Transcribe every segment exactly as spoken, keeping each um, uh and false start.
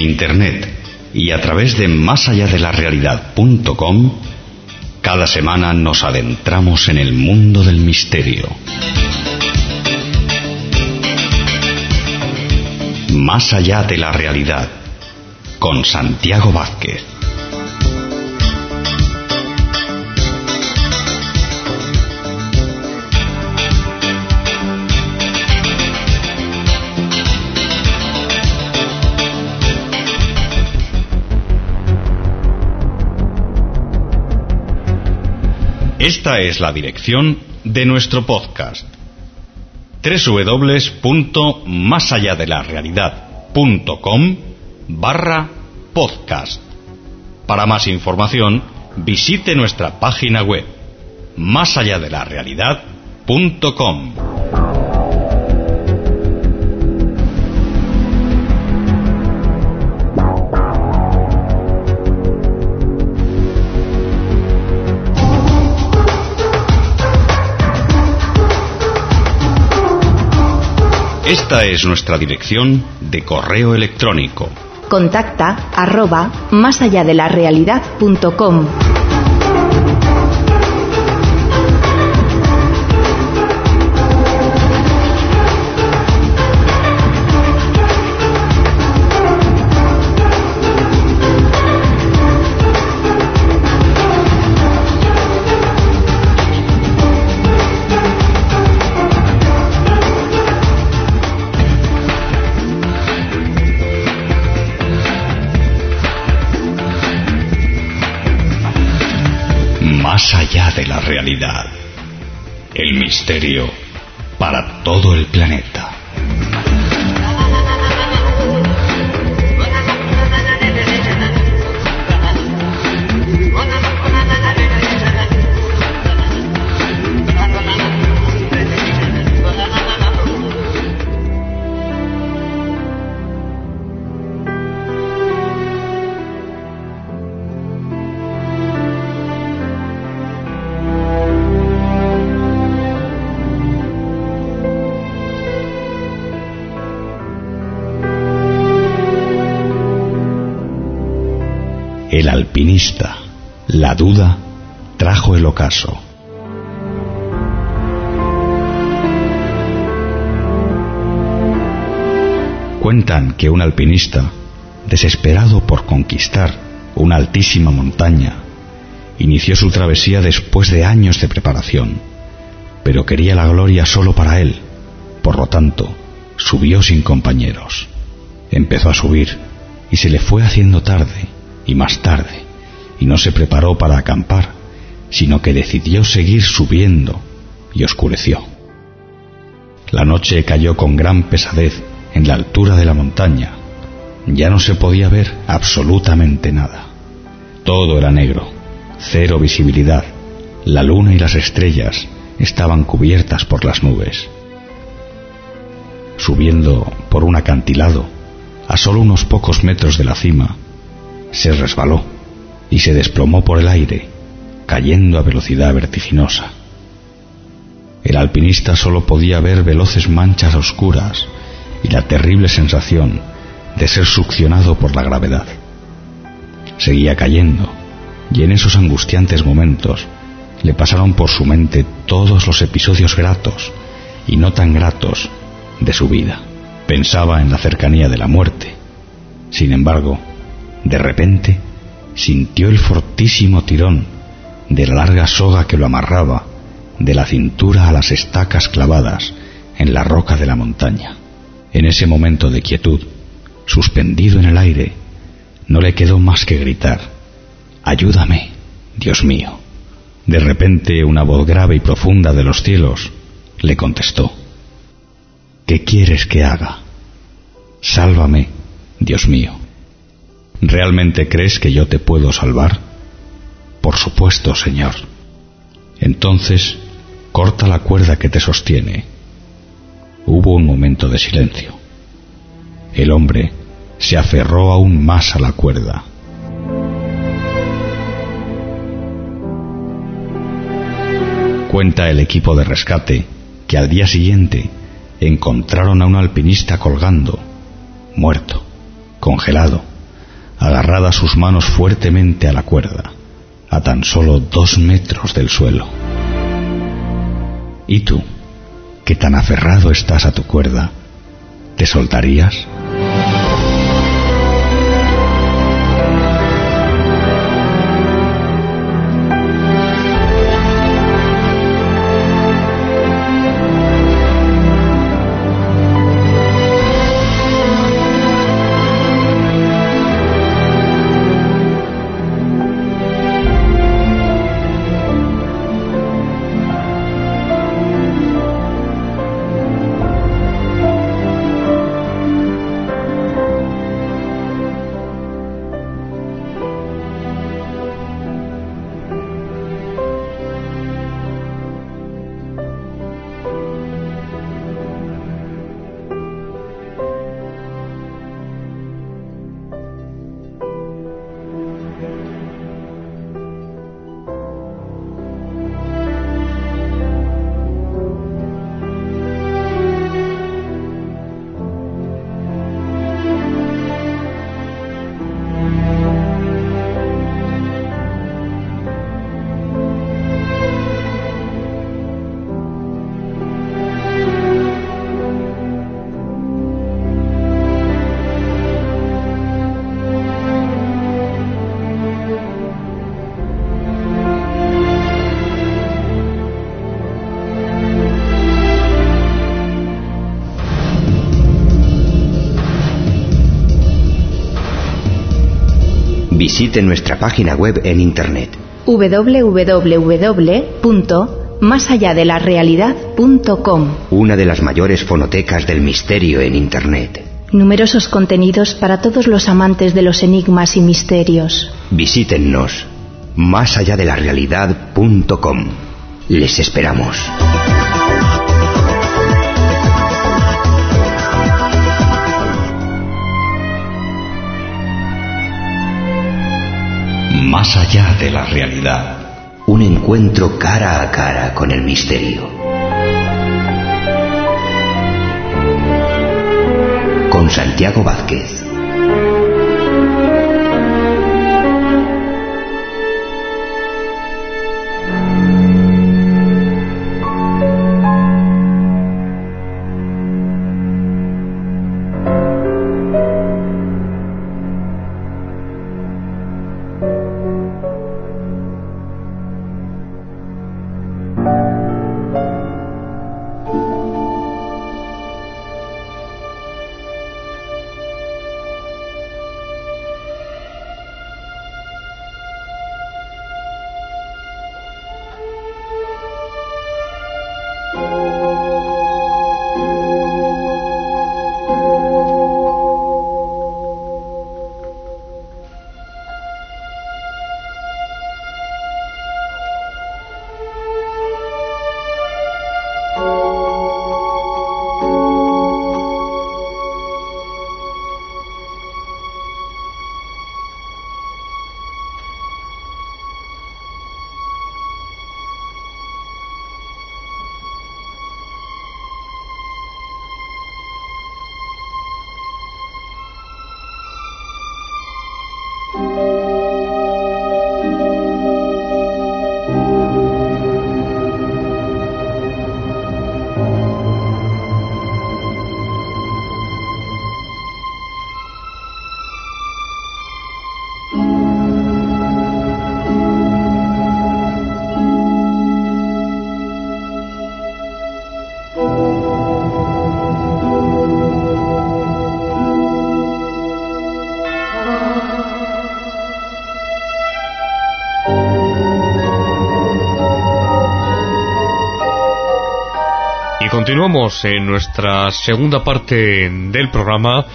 Internet y a través de más allá de la realidad punto com, cada semana nos adentramos en el mundo del misterio. Más allá de la realidad, con Santiago Vázquez. Esta es la dirección de nuestro podcast: doble u doble u doble u punto más allá de la realidad punto com barra podcast. Para más información, visite nuestra página web más allá de la realidad punto com. Esta es nuestra dirección de correo electrónico. Contacta arroba más allá de la realidad punto com. Más allá de la realidad, el misterio para todo el planeta. El alpinista, la duda, trajo el ocaso. Cuentan que un alpinista, desesperado por conquistar una altísima montaña, inició su travesía después de años de preparación, pero quería la gloria solo para él. Por lo tanto, subió sin compañeros. Empezó a subir y se le fue haciendo tarde y más tarde, y no se preparó para acampar, sino que decidió seguir subiendo, y oscureció. La noche cayó con gran pesadez en la altura de la montaña. Ya no se podía ver absolutamente nada. Todo era negro, cero visibilidad. La luna y las estrellas estaban cubiertas por las nubes. Subiendo por un acantilado, a solo unos pocos metros de la cima, se resbaló y se desplomó por el aire, cayendo a velocidad vertiginosa. El alpinista solo podía ver veloces manchas oscuras y la terrible sensación de ser succionado por la gravedad. Seguía cayendo, y en esos angustiantes momentos le pasaron por su mente todos los episodios gratos y no tan gratos de su vida. Pensaba en la cercanía de la muerte. Sin embargo, de repente sintió el fortísimo tirón de la larga soga que lo amarraba de la cintura a las estacas clavadas en la roca de la montaña. En ese momento de quietud, suspendido en el aire, no le quedó más que gritar: «¡Ayúdame, Dios mío!». De repente, una voz grave y profunda de los cielos le contestó: «¿Qué quieres que haga? Sálvame, Dios mío». ¿Realmente crees que yo te puedo salvar? Por supuesto, Señor. Entonces, corta la cuerda que te sostiene. Hubo un momento de silencio. El hombre se aferró aún más a la cuerda. Cuenta el equipo de rescate que al día siguiente encontraron a un alpinista colgando, muerto, congelado, agarrada sus manos fuertemente a la cuerda, a tan solo dos metros del suelo. ¿Y tú, que tan aferrado estás a tu cuerda, te soltarías? Visite nuestra página web en internet doble u doble u doble u punto más allá de la realidad punto com. Una de las mayores fonotecas del misterio en internet. Numerosos contenidos para todos los amantes de los enigmas y misterios. Visítennos más allá de la realidad punto com. Les esperamos. Más allá de la realidad. Un encuentro cara a cara con el misterio. Con Santiago Vázquez. Continuamos en nuestra segunda parte del programa,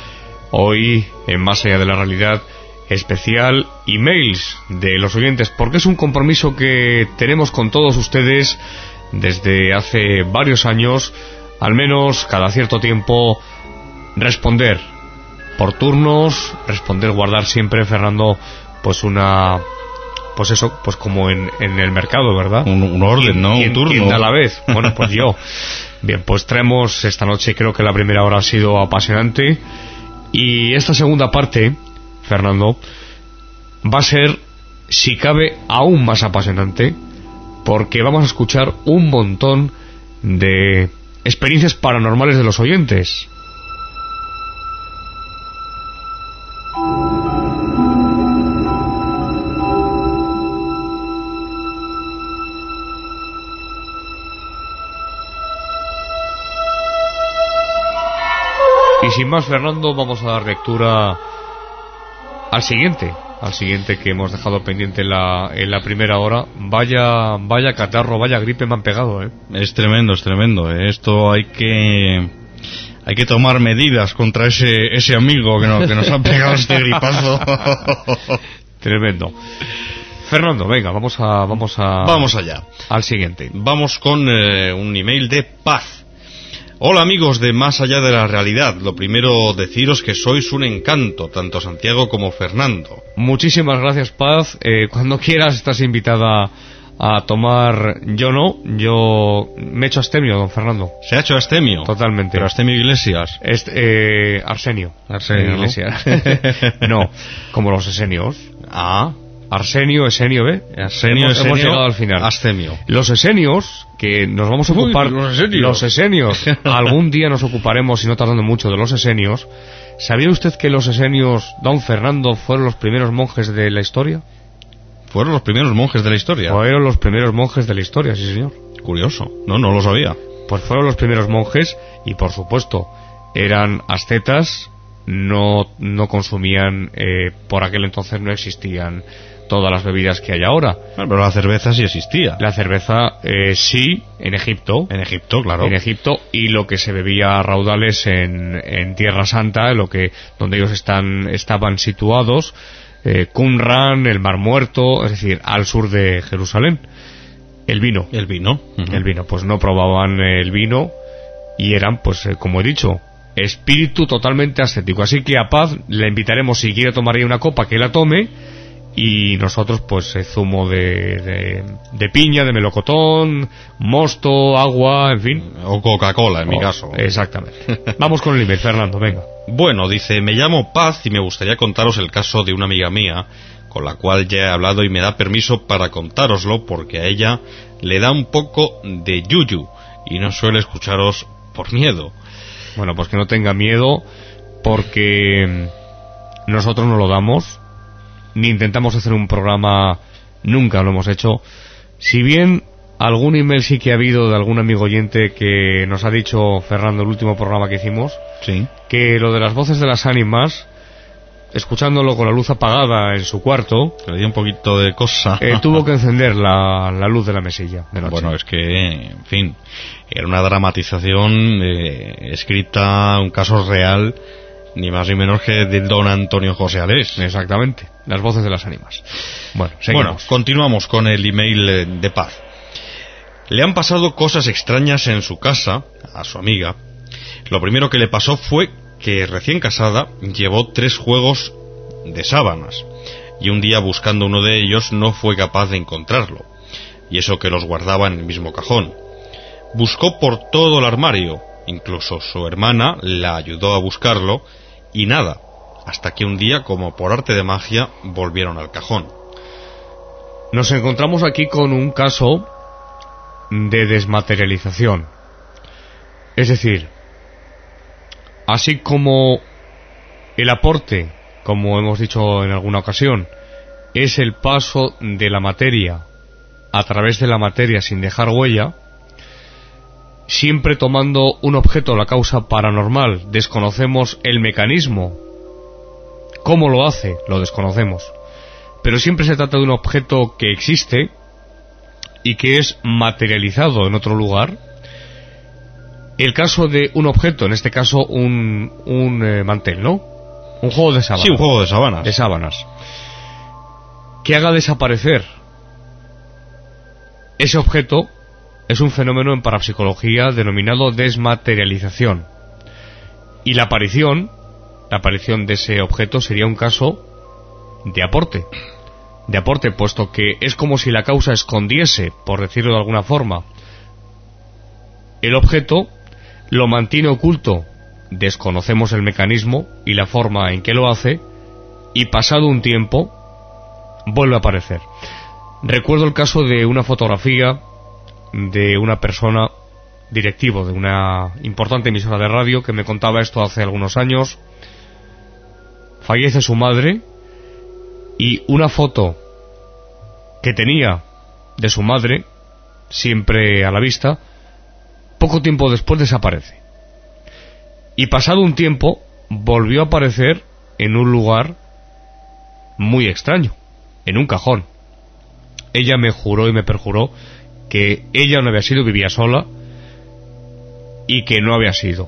hoy en Más allá de la realidad, especial emails de los oyentes, porque es un compromiso que tenemos con todos ustedes desde hace varios años, al menos cada cierto tiempo, responder por turnos, responder, guardar siempre, Fernando, pues una... pues eso, pues como en, en el mercado, ¿verdad? Un, un orden, ¿no? Un turno. ¿Quién a la vez? Bueno, pues yo. Bien, pues traemos esta noche, creo que la primera hora ha sido apasionante, y esta segunda parte, Fernando, va a ser, si cabe, aún más apasionante, porque vamos a escuchar un montón de experiencias paranormales de los oyentes. Y sin más, Fernando, vamos a dar lectura al siguiente, al siguiente que hemos dejado pendiente en la, en la primera hora. Vaya, vaya catarro, vaya gripe me han pegado, ¿eh? Es tremendo, es tremendo. ¿eh? Esto hay que hay que tomar medidas contra ese ese amigo que nos, que nos ha pegado este gripazo. Tremendo. Fernando, venga, vamos a vamos a vamos allá. Al siguiente. Vamos con eh, un email de Paz. Hola amigos de Más Allá de la Realidad, lo primero deciros que sois un encanto, tanto Santiago como Fernando. Muchísimas gracias, Paz. Eh, cuando quieras estás invitada a tomar... Yo no, yo me he hecho astemio, don Fernando. ¿Se ha hecho astemio? Totalmente. ¿Pero astemio Iglesias? Este, eh, Arsenio. Arsenio, Iglesias. ¿no? no, como los esenios. Ah... Arsenio, Esenio, ¿ve? Arsenio, hemos, Esenio, hemos llegado al final. Astemio. Los esenios, que nos vamos a ocupar... Uy, los esenios. Los esenios. Algún día nos ocuparemos, y no tardando mucho, de los esenios. ¿Sabía usted que los esenios, don Fernando, fueron los primeros monjes de la historia? ¿Fueron los primeros monjes de la historia? Fueron los primeros monjes de la historia, sí señor. Curioso. No, no lo sabía. Pues fueron los primeros monjes y, por supuesto, eran ascetas, no, no consumían... Eh, por aquel entonces no existían todas las bebidas que hay ahora. Bueno, pero la cerveza sí existía. La cerveza eh, sí, en Egipto. En Egipto, claro. En Egipto, y lo que se bebía a raudales en, en Tierra Santa, lo que donde ellos están estaban situados, eh, Qumran, el Mar Muerto, es decir, al sur de Jerusalén. El vino. El vino. Uh-huh. El vino, pues no probaban el vino y eran, pues eh, como he dicho, espíritu totalmente ascético. Así que a Paz le invitaremos, si quiere tomar ahí una copa, que la tome. Y nosotros, pues, eh, zumo de, de, de piña, de melocotón, mosto, agua, en fin. O Coca-Cola, en oh, mi caso. Exactamente. Vamos con el email, Fernando, venga. Bueno, dice, me llamo Paz y me gustaría contaros el caso de una amiga mía, con la cual ya he hablado y me da permiso para contároslo, porque a ella le da un poco de yuyu y no suele escucharos por miedo. Bueno, pues que no tenga miedo, porque nosotros no lo damos. Ni intentamos hacer un programa, nunca lo hemos hecho. Si bien algún email sí que ha habido de algún amigo oyente que nos ha dicho, Fernando, el último programa que hicimos, sí, que lo de las voces de las ánimas, escuchándolo con la luz apagada en su cuarto, que le dio un poquito de cosa, eh, tuvo que encender la, la luz de la mesilla de noche. Bueno, es que, en fin, era una dramatización eh, escrita, un caso real, ni más ni menos que de don Antonio José Alés. Exactamente, las voces de las ánimas. Bueno, seguimos. Bueno, continuamos con el email de Paz. Le han pasado cosas extrañas en su casa, a su amiga. Lo primero que le pasó fue que, recién casada, llevó tres juegos de sábanas, y un día, buscando uno de ellos, no fue capaz de encontrarlo, y eso que los guardaba en el mismo cajón. Buscó por todo el armario, incluso su hermana la ayudó a buscarlo, y nada, hasta que un día, como por arte de magia, volvieron al cajón. Nos encontramos aquí con un caso de desmaterialización. Es decir, así como el aporte, como hemos dicho en alguna ocasión, es el paso de la materia a través de la materia sin dejar huella, siempre tomando un objeto, la causa paranormal, desconocemos el mecanismo. ¿Cómo lo hace? Lo desconocemos. Pero siempre se trata de un objeto que existe y que es materializado en otro lugar. El caso de un objeto, en este caso un, un eh, mantel, ¿no? Un juego de sábanas. Sí, un juego de sábanas. De sábanas. Que haga desaparecer ese objeto. Es un fenómeno en parapsicología denominado desmaterialización. Y la aparición, la aparición de ese objeto sería un caso de aporte. De aporte, puesto que es como si la causa escondiese, por decirlo de alguna forma, el objeto, lo mantiene oculto, desconocemos el mecanismo y la forma en que lo hace, y pasado un tiempo vuelve a aparecer. Recuerdo el caso de una fotografía de una persona, directivo de una importante emisora de radio, que me contaba esto hace algunos años. Fallece su madre y una foto que tenía de su madre, siempre a la vista, poco tiempo después desaparece. Y pasado un tiempo volvió a aparecer en un lugar muy extraño, en un cajón. Ella me juró y me perjuró que ella no había sido, vivía sola, y que no había sido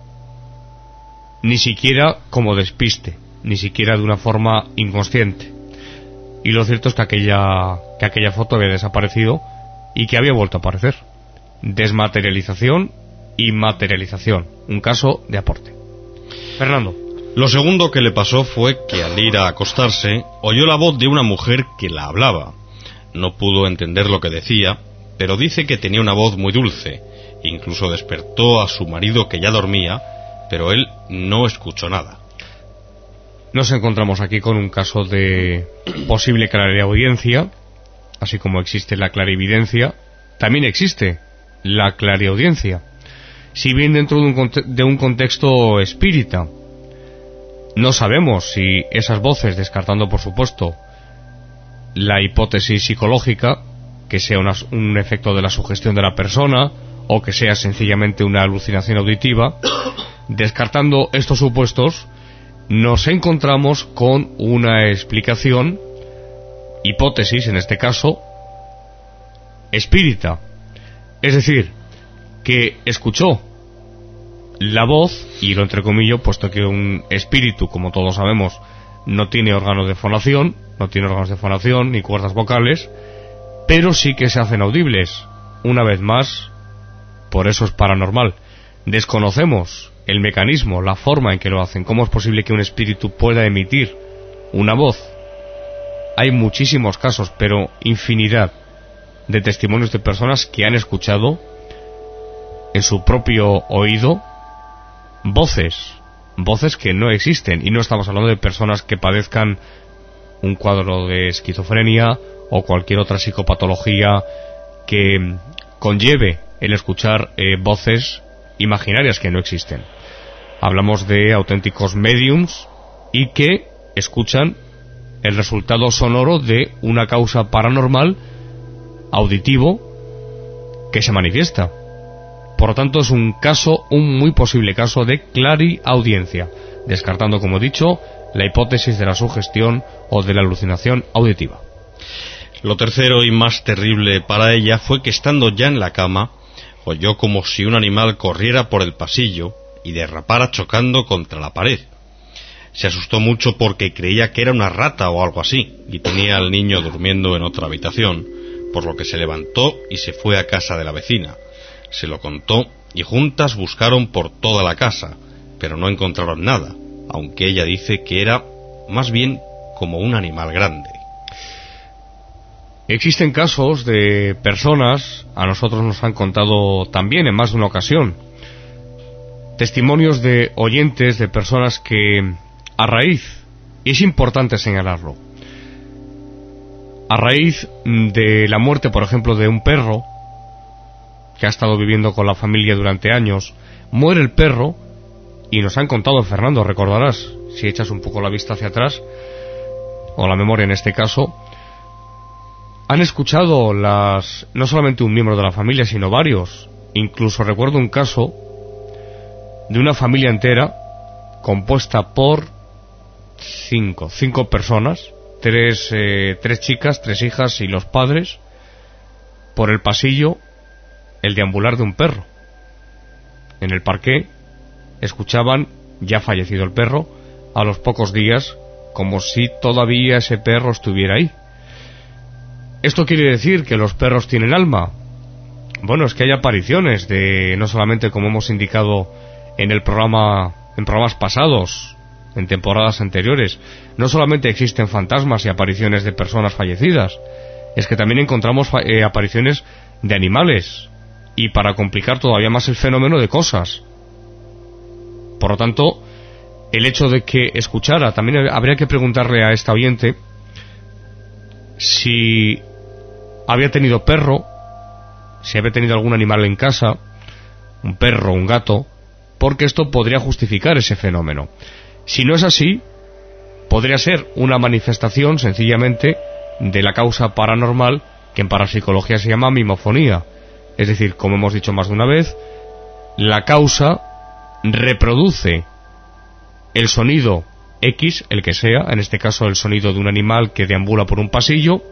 ni siquiera como despiste, ni siquiera de una forma inconsciente. Y lo cierto es que aquella, que aquella foto había desaparecido y que había vuelto a aparecer. Desmaterialización y materialización. Un caso de aporte. Fernando. Lo segundo que le pasó fue que al ir a acostarse oyó la voz de una mujer que la hablaba. No pudo entender lo que decía, pero dice que tenía una voz muy dulce. Incluso despertó a su marido, que ya dormía, pero él no escuchó nada. Nos encontramos aquí con un caso de posible clariaudiencia. Así como existe la clarividencia, también existe la clariaudiencia, si bien dentro de un, de un contexto espírita. No sabemos si esas voces, descartando por supuesto la hipótesis psicológica, que sea una, un efecto de la sugestión de la persona, o que sea sencillamente una alucinación auditiva, descartando estos supuestos, nos encontramos con una explicación, hipótesis en este caso, espírita. Es decir, que escuchó la voz, y lo entrecomillo, puesto que un espíritu, como todos sabemos, no tiene órganos de fonación, no tiene órganos de fonación ni cuerdas vocales, pero sí que se hacen audibles. Una vez más, por eso es paranormal. Desconocemos el mecanismo, la forma en que lo hacen. ¿Cómo es posible que un espíritu pueda emitir una voz? Hay muchísimos casos, pero infinidad de testimonios de personas que han escuchado en su propio oído voces, voces que no existen, y no estamos hablando de personas que padezcan un cuadro de esquizofrenia o cualquier otra psicopatología que conlleve el escuchar eh, voces imaginarias que no existen. Hablamos de auténticos mediums y que escuchan el resultado sonoro de una causa paranormal auditivo que se manifiesta. Por lo tanto, es un caso, un muy posible caso de clariaudiencia, descartando, como he dicho, la hipótesis de la sugestión o de la alucinación auditiva. Lo tercero y más terrible para ella fue que, estando ya en la cama, oyó como si un animal corriera por el pasillo y derrapara chocando contra la pared. Se asustó mucho porque creía que era una rata o algo así, y tenía al niño durmiendo en otra habitación, por lo que se levantó y se fue a casa de la vecina. Se lo contó y juntas buscaron por toda la casa, pero no encontraron nada, aunque ella dice que era más bien como un animal grande. Existen casos de personas, a nosotros nos han contado también en más de una ocasión, testimonios de oyentes, de personas que, a raíz, y es importante señalarlo, a raíz de la muerte, por ejemplo, de un perro que ha estado viviendo con la familia durante años, muere el perro, y nos han contado, Fernando, recordarás, si echas un poco la vista hacia atrás, o la memoria en este caso, han escuchado las, no solamente un miembro de la familia, sino varios. Incluso recuerdo un caso de una familia entera compuesta por cinco, cinco personas, tres, eh, tres chicas, tres hijas y los padres, por el pasillo, el deambular de un perro. En el parqué escuchaban, ya fallecido el perro, a los pocos días, como si todavía ese perro estuviera ahí. ¿Esto quiere decir que los perros tienen alma? Bueno, es que hay apariciones de, no solamente como hemos indicado en el programa, en programas pasados, en temporadas anteriores, no solamente existen fantasmas y apariciones de personas fallecidas, es que también encontramos eh, apariciones de animales, y para complicar todavía más el fenómeno, de cosas. Por lo tanto, el hecho de que escuchara. También habría que preguntarle a esta oyente si había tenido perro, si había tenido algún animal en casa, un perro, un gato, porque esto podría justificar ese fenómeno. Si no es así, podría ser una manifestación sencillamente de la causa paranormal, que en parapsicología se llama mimofonía. Es decir, como hemos dicho más de una vez, la causa reproduce el sonido X, el que sea, en este caso el sonido de un animal que deambula por un pasillo,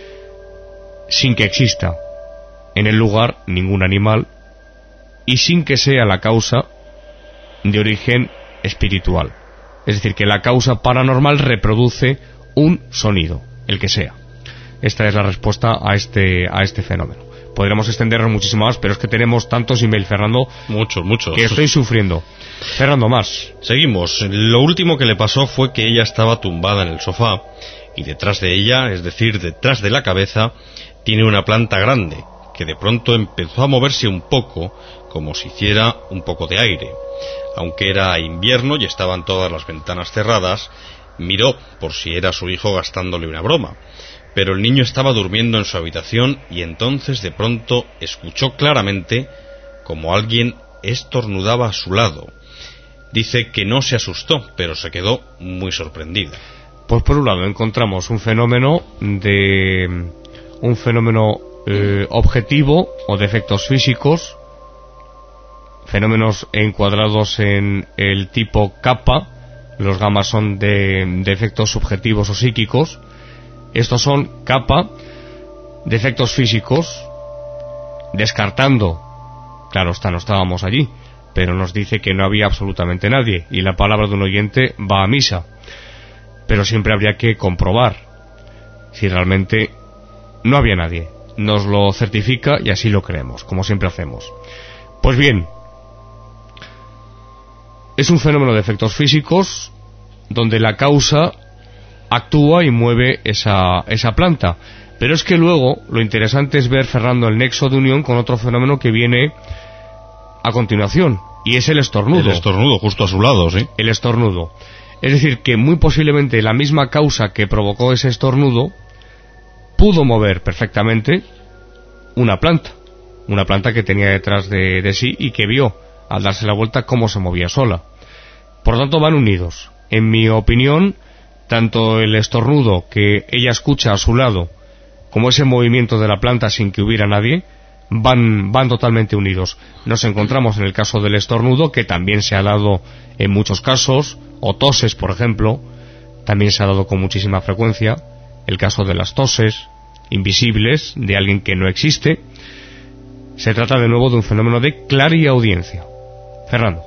sin que exista en el lugar ningún animal y sin que sea la causa de origen espiritual. Es decir, que la causa paranormal reproduce un sonido, el que sea. Esta es la respuesta a este, a este fenómeno. Podríamos extendernos muchísimo más, pero es que tenemos tantos emails, Fernando, muchos, muchos, que estoy sufriendo. Fernando, más. Seguimos. Lo último que le pasó fue que ella estaba tumbada en el sofá y detrás de ella, es decir, detrás de la cabeza, tiene una planta grande que de pronto empezó a moverse un poco, como si hiciera un poco de aire. Aunque era invierno y estaban todas las ventanas cerradas, miró por si era su hijo gastándole una broma. Pero el niño estaba durmiendo en su habitación y entonces de pronto escuchó claramente como alguien estornudaba a su lado. Dice que no se asustó, pero se quedó muy sorprendida. Pues por un lado encontramos un fenómeno de un fenómeno eh, objetivo o de efectos físicos, fenómenos encuadrados en el tipo kappa. Los gamas son de, de efectos subjetivos o psíquicos. Estos son kappa, de efectos físicos, descartando, claro está, no estábamos allí, pero nos dice que no había absolutamente nadie, y la palabra de un oyente va a misa. Pero siempre habría que comprobar si realmente no había nadie. Nos lo certifica y así lo creemos, como siempre hacemos. Pues bien, es un fenómeno de efectos físicos donde la causa actúa y mueve esa, esa planta. Pero es que luego lo interesante es ver, Fernando, el nexo de unión con otro fenómeno que viene a continuación, y es el estornudo. El estornudo, justo a su lado, sí. El estornudo. Es decir, que muy posiblemente la misma causa que provocó ese estornudo pudo mover perfectamente una planta. Una planta que tenía detrás de, de sí y que vio, al darse la vuelta, cómo se movía sola. Por lo tanto, van unidos. En mi opinión, tanto el estornudo que ella escucha a su lado como ese movimiento de la planta sin que hubiera nadie van, van totalmente unidos. Nos encontramos en el caso del estornudo, que también se ha dado en muchos casos, o toses, por ejemplo, también se ha dado con muchísima frecuencia, el caso de las toses invisibles de alguien que no existe. Se trata de nuevo de un fenómeno de clariaudiencia. Fernando.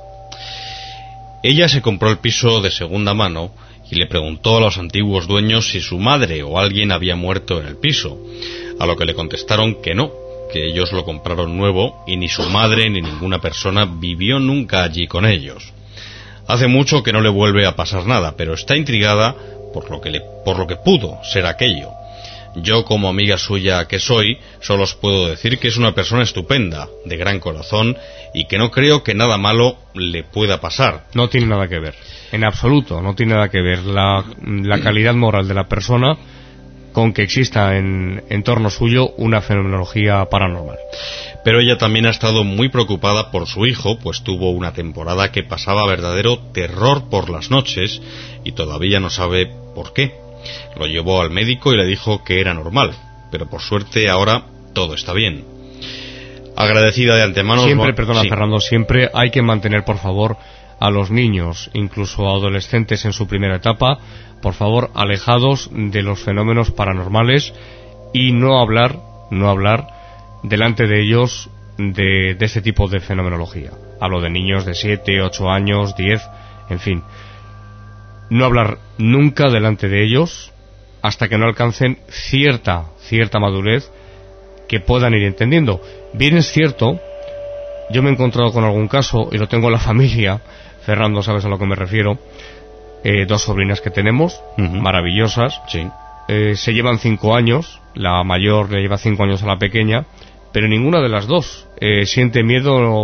Ella se compró el piso de segunda mano y le preguntó a los antiguos dueños si su madre o alguien había muerto en el piso, a lo que le contestaron que no, que ellos lo compraron nuevo y ni su madre ni ninguna persona vivió nunca allí con ellos. Hace mucho que no le vuelve a pasar nada, pero está intrigada por lo que le, por lo que pudo ser aquello. Yo, como amiga suya que soy, solo os puedo decir que es una persona estupenda, de gran corazón, y que no creo que nada malo le pueda pasar. No tiene nada que ver, en absoluto, no tiene nada que ver la, la calidad moral de la persona con que exista en, en torno suyo una fenomenología paranormal. Pero ella también ha estado muy preocupada por su hijo, pues tuvo una temporada que pasaba verdadero terror por las noches y todavía no sabe por qué. Lo llevó al médico y le dijo que era normal, pero por suerte ahora todo está bien. Agradecida de antemano... Siempre, perdona, sí. Fernando, siempre hay que mantener, por favor, a los niños, incluso a adolescentes en su primera etapa, por favor, alejados de los fenómenos paranormales y no hablar, no hablar delante de ellos de, de este tipo de fenomenología. Hablo de niños de siete, ocho años, diez, en fin. No hablar nunca delante de ellos hasta que no alcancen cierta, cierta madurez que puedan ir entendiendo. Bien es cierto, yo me he encontrado con algún caso, y lo tengo en la familia, Fernando, sabes a lo que me refiero, eh, dos sobrinas que tenemos, uh-huh. maravillosas, sí. eh, se llevan cinco años, la mayor le lleva cinco años a la pequeña, pero ninguna de las dos eh, siente miedo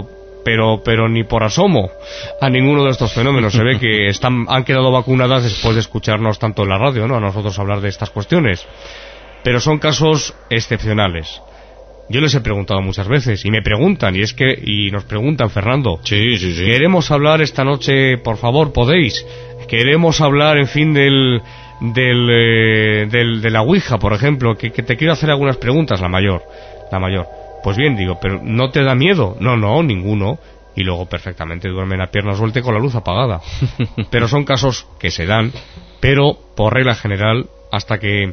pero pero ni por asomo a ninguno de estos fenómenos. Se ve que están han quedado vacunadas después de escucharnos tanto en la radio, ¿no?, a nosotros hablar de estas cuestiones. Pero son casos excepcionales. Yo les he preguntado muchas veces, y me preguntan, y es que y nos preguntan, Fernando, sí, sí, sí. queremos hablar esta noche, por favor, podéis, queremos hablar, en fin, del del, eh, del de la Ouija, por ejemplo, que, que te quiero hacer algunas preguntas, la mayor, la mayor. Pues bien, digo, pero ¿no te da miedo? No, no, ninguno. Y luego perfectamente duermen a pierna suelta y con la luz apagada. Pero son casos que se dan, pero por regla general, hasta que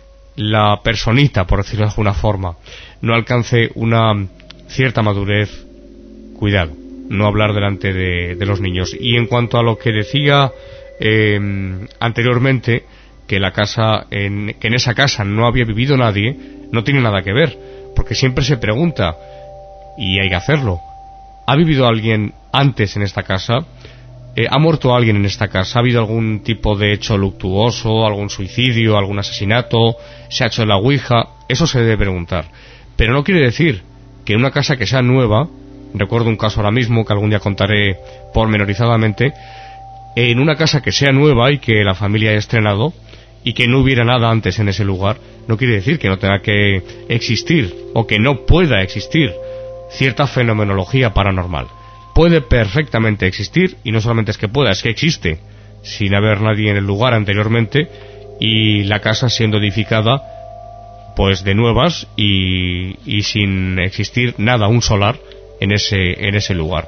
la personita, por decirlo de alguna forma, no alcance una cierta madurez, cuidado, no hablar delante de, de los niños. Y en cuanto a lo que decía eh, anteriormente, que la casa, en, que en esa casa no había vivido nadie, no tiene nada que ver, porque siempre se pregunta, y hay que hacerlo, ¿ha vivido alguien antes en esta casa? Eh, ¿Ha muerto alguien en esta casa? ¿Ha habido algún tipo de hecho luctuoso, algún suicidio, algún asesinato? ¿Se ha hecho la Ouija? Eso se debe preguntar. Pero no quiere decir que en una casa que sea nueva, recuerdo un caso ahora mismo que algún día contaré pormenorizadamente, en una casa que sea nueva y que la familia haya estrenado y que no hubiera nada antes en ese lugar, no quiere decir que no tenga que existir o que no pueda existir cierta fenomenología paranormal. Puede perfectamente existir, y no solamente es que pueda, es que existe, sin haber nadie en el lugar anteriormente, y la casa siendo edificada pues de nuevas y, y sin existir nada, un solar en ese en ese lugar.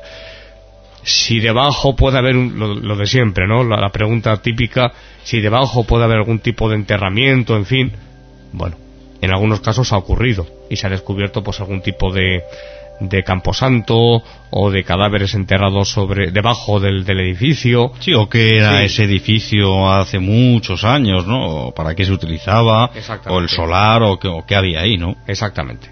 Si debajo puede haber un, lo, lo de siempre, ¿no? La, la pregunta típica, si debajo puede haber algún tipo de enterramiento, en fin. Bueno, en algunos casos ha ocurrido y se ha descubierto pues algún tipo de de camposanto o de cadáveres enterrados sobre debajo del, del edificio. Sí, o que era sí. ese edificio hace muchos años, ¿no? ¿Para qué se utilizaba? O el solar, o qué, o qué había ahí, ¿no? Exactamente.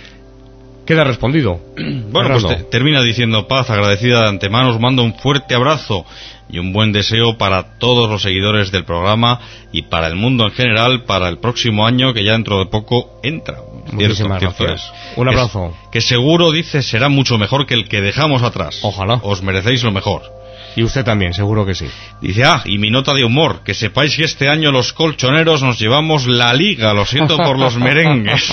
Queda respondido. Bueno, pues te, termina diciendo: Paz, agradecida de antemano, os mando un fuerte abrazo y un buen deseo para todos los seguidores del programa y para el mundo en general para el próximo año, que ya dentro de poco entra. Muchísimas cierto, gracias. cierto es. Un abrazo. Que, que seguro, dice, será mucho mejor que el que dejamos atrás. Ojalá. Os merecéis lo mejor. Y usted también, seguro que sí. Dice, ah, y mi nota de humor, que sepáis que este año los colchoneros nos llevamos la liga, lo siento por los merengues.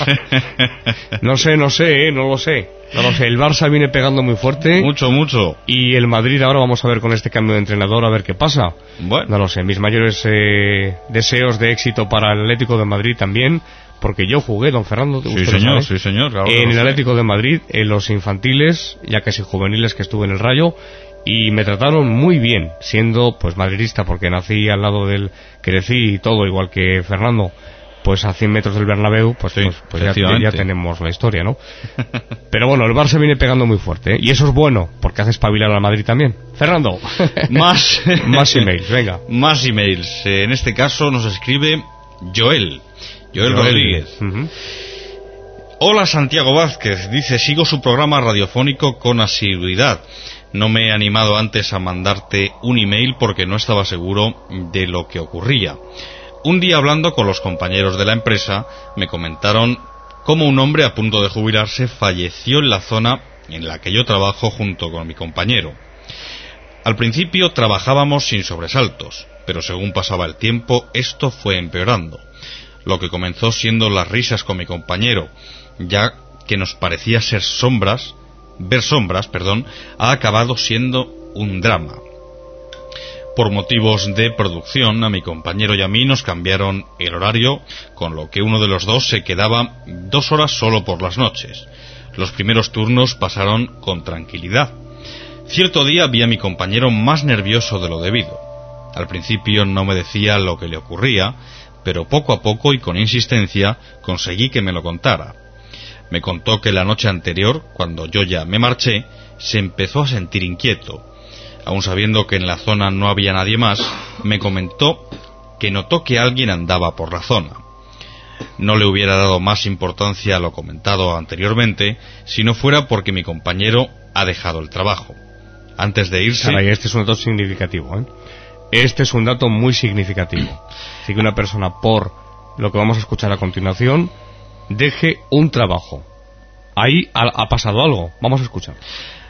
No sé, no sé, ¿eh? no lo sé. No lo sé, el Barça viene pegando muy fuerte. Mucho, mucho. Y el Madrid ahora vamos a ver con este cambio de entrenador a ver qué pasa. Bueno. No lo sé, mis mayores eh, deseos de éxito para el Atlético de Madrid también, porque yo jugué, don Fernando. Sí, señor, sí, señor. Claro, en el sé. Atlético de Madrid, en los infantiles, ya casi juveniles que estuve en el Rayo, y me trataron muy bien, siendo pues madridista, porque nací al lado del, crecí y todo, igual que Fernando, pues a cien metros del Bernabéu, pues, sí, pues, pues ya, ya tenemos la historia, ¿no? Pero bueno, el Barça viene pegando muy fuerte, ¿eh? Y eso es bueno, porque hace espabilar al Madrid también. Fernando, más más emails, venga. Más emails. Eh, en este caso nos escribe Joel. Joel, Joel Rodríguez. Uh-huh. Hola, Santiago Vázquez. Dice, sigo su programa radiofónico con asiduidad. No me he animado antes a mandarte un email porque no estaba seguro de lo que ocurría. Un día, hablando con los compañeros de la empresa, me comentaron cómo un hombre a punto de jubilarse falleció en la zona en la que yo trabajo junto con mi compañero. Al principio trabajábamos sin sobresaltos, pero según pasaba el tiempo esto fue empeorando. Lo que comenzó siendo las risas con mi compañero, ya que nos parecía ser sombras, ver sombras, perdón, ha acabado siendo un drama. Por motivos de producción, a mi compañero y a mí nos cambiaron el horario, con lo que uno de los dos se quedaba dos horas solo por las noches. Los primeros turnos pasaron con tranquilidad. Cierto día vi a mi compañero más nervioso de lo debido. Al principio no me decía lo que le ocurría, pero poco a poco y con insistencia conseguí que me lo contara. Me contó que la noche anterior, cuando yo ya me marché, se empezó a sentir inquieto. Aun sabiendo que en la zona no había nadie más, me comentó que notó que alguien andaba por la zona. No le hubiera dado más importancia a lo comentado anteriormente, si no fuera porque mi compañero ha dejado el trabajo. Antes de irse... Caray, este es un dato significativo, ¿eh? Este es un dato muy significativo. Así que una persona, por lo que vamos a escuchar a continuación, deje un trabajo. Ahí ha, ha pasado algo. Vamos a escuchar.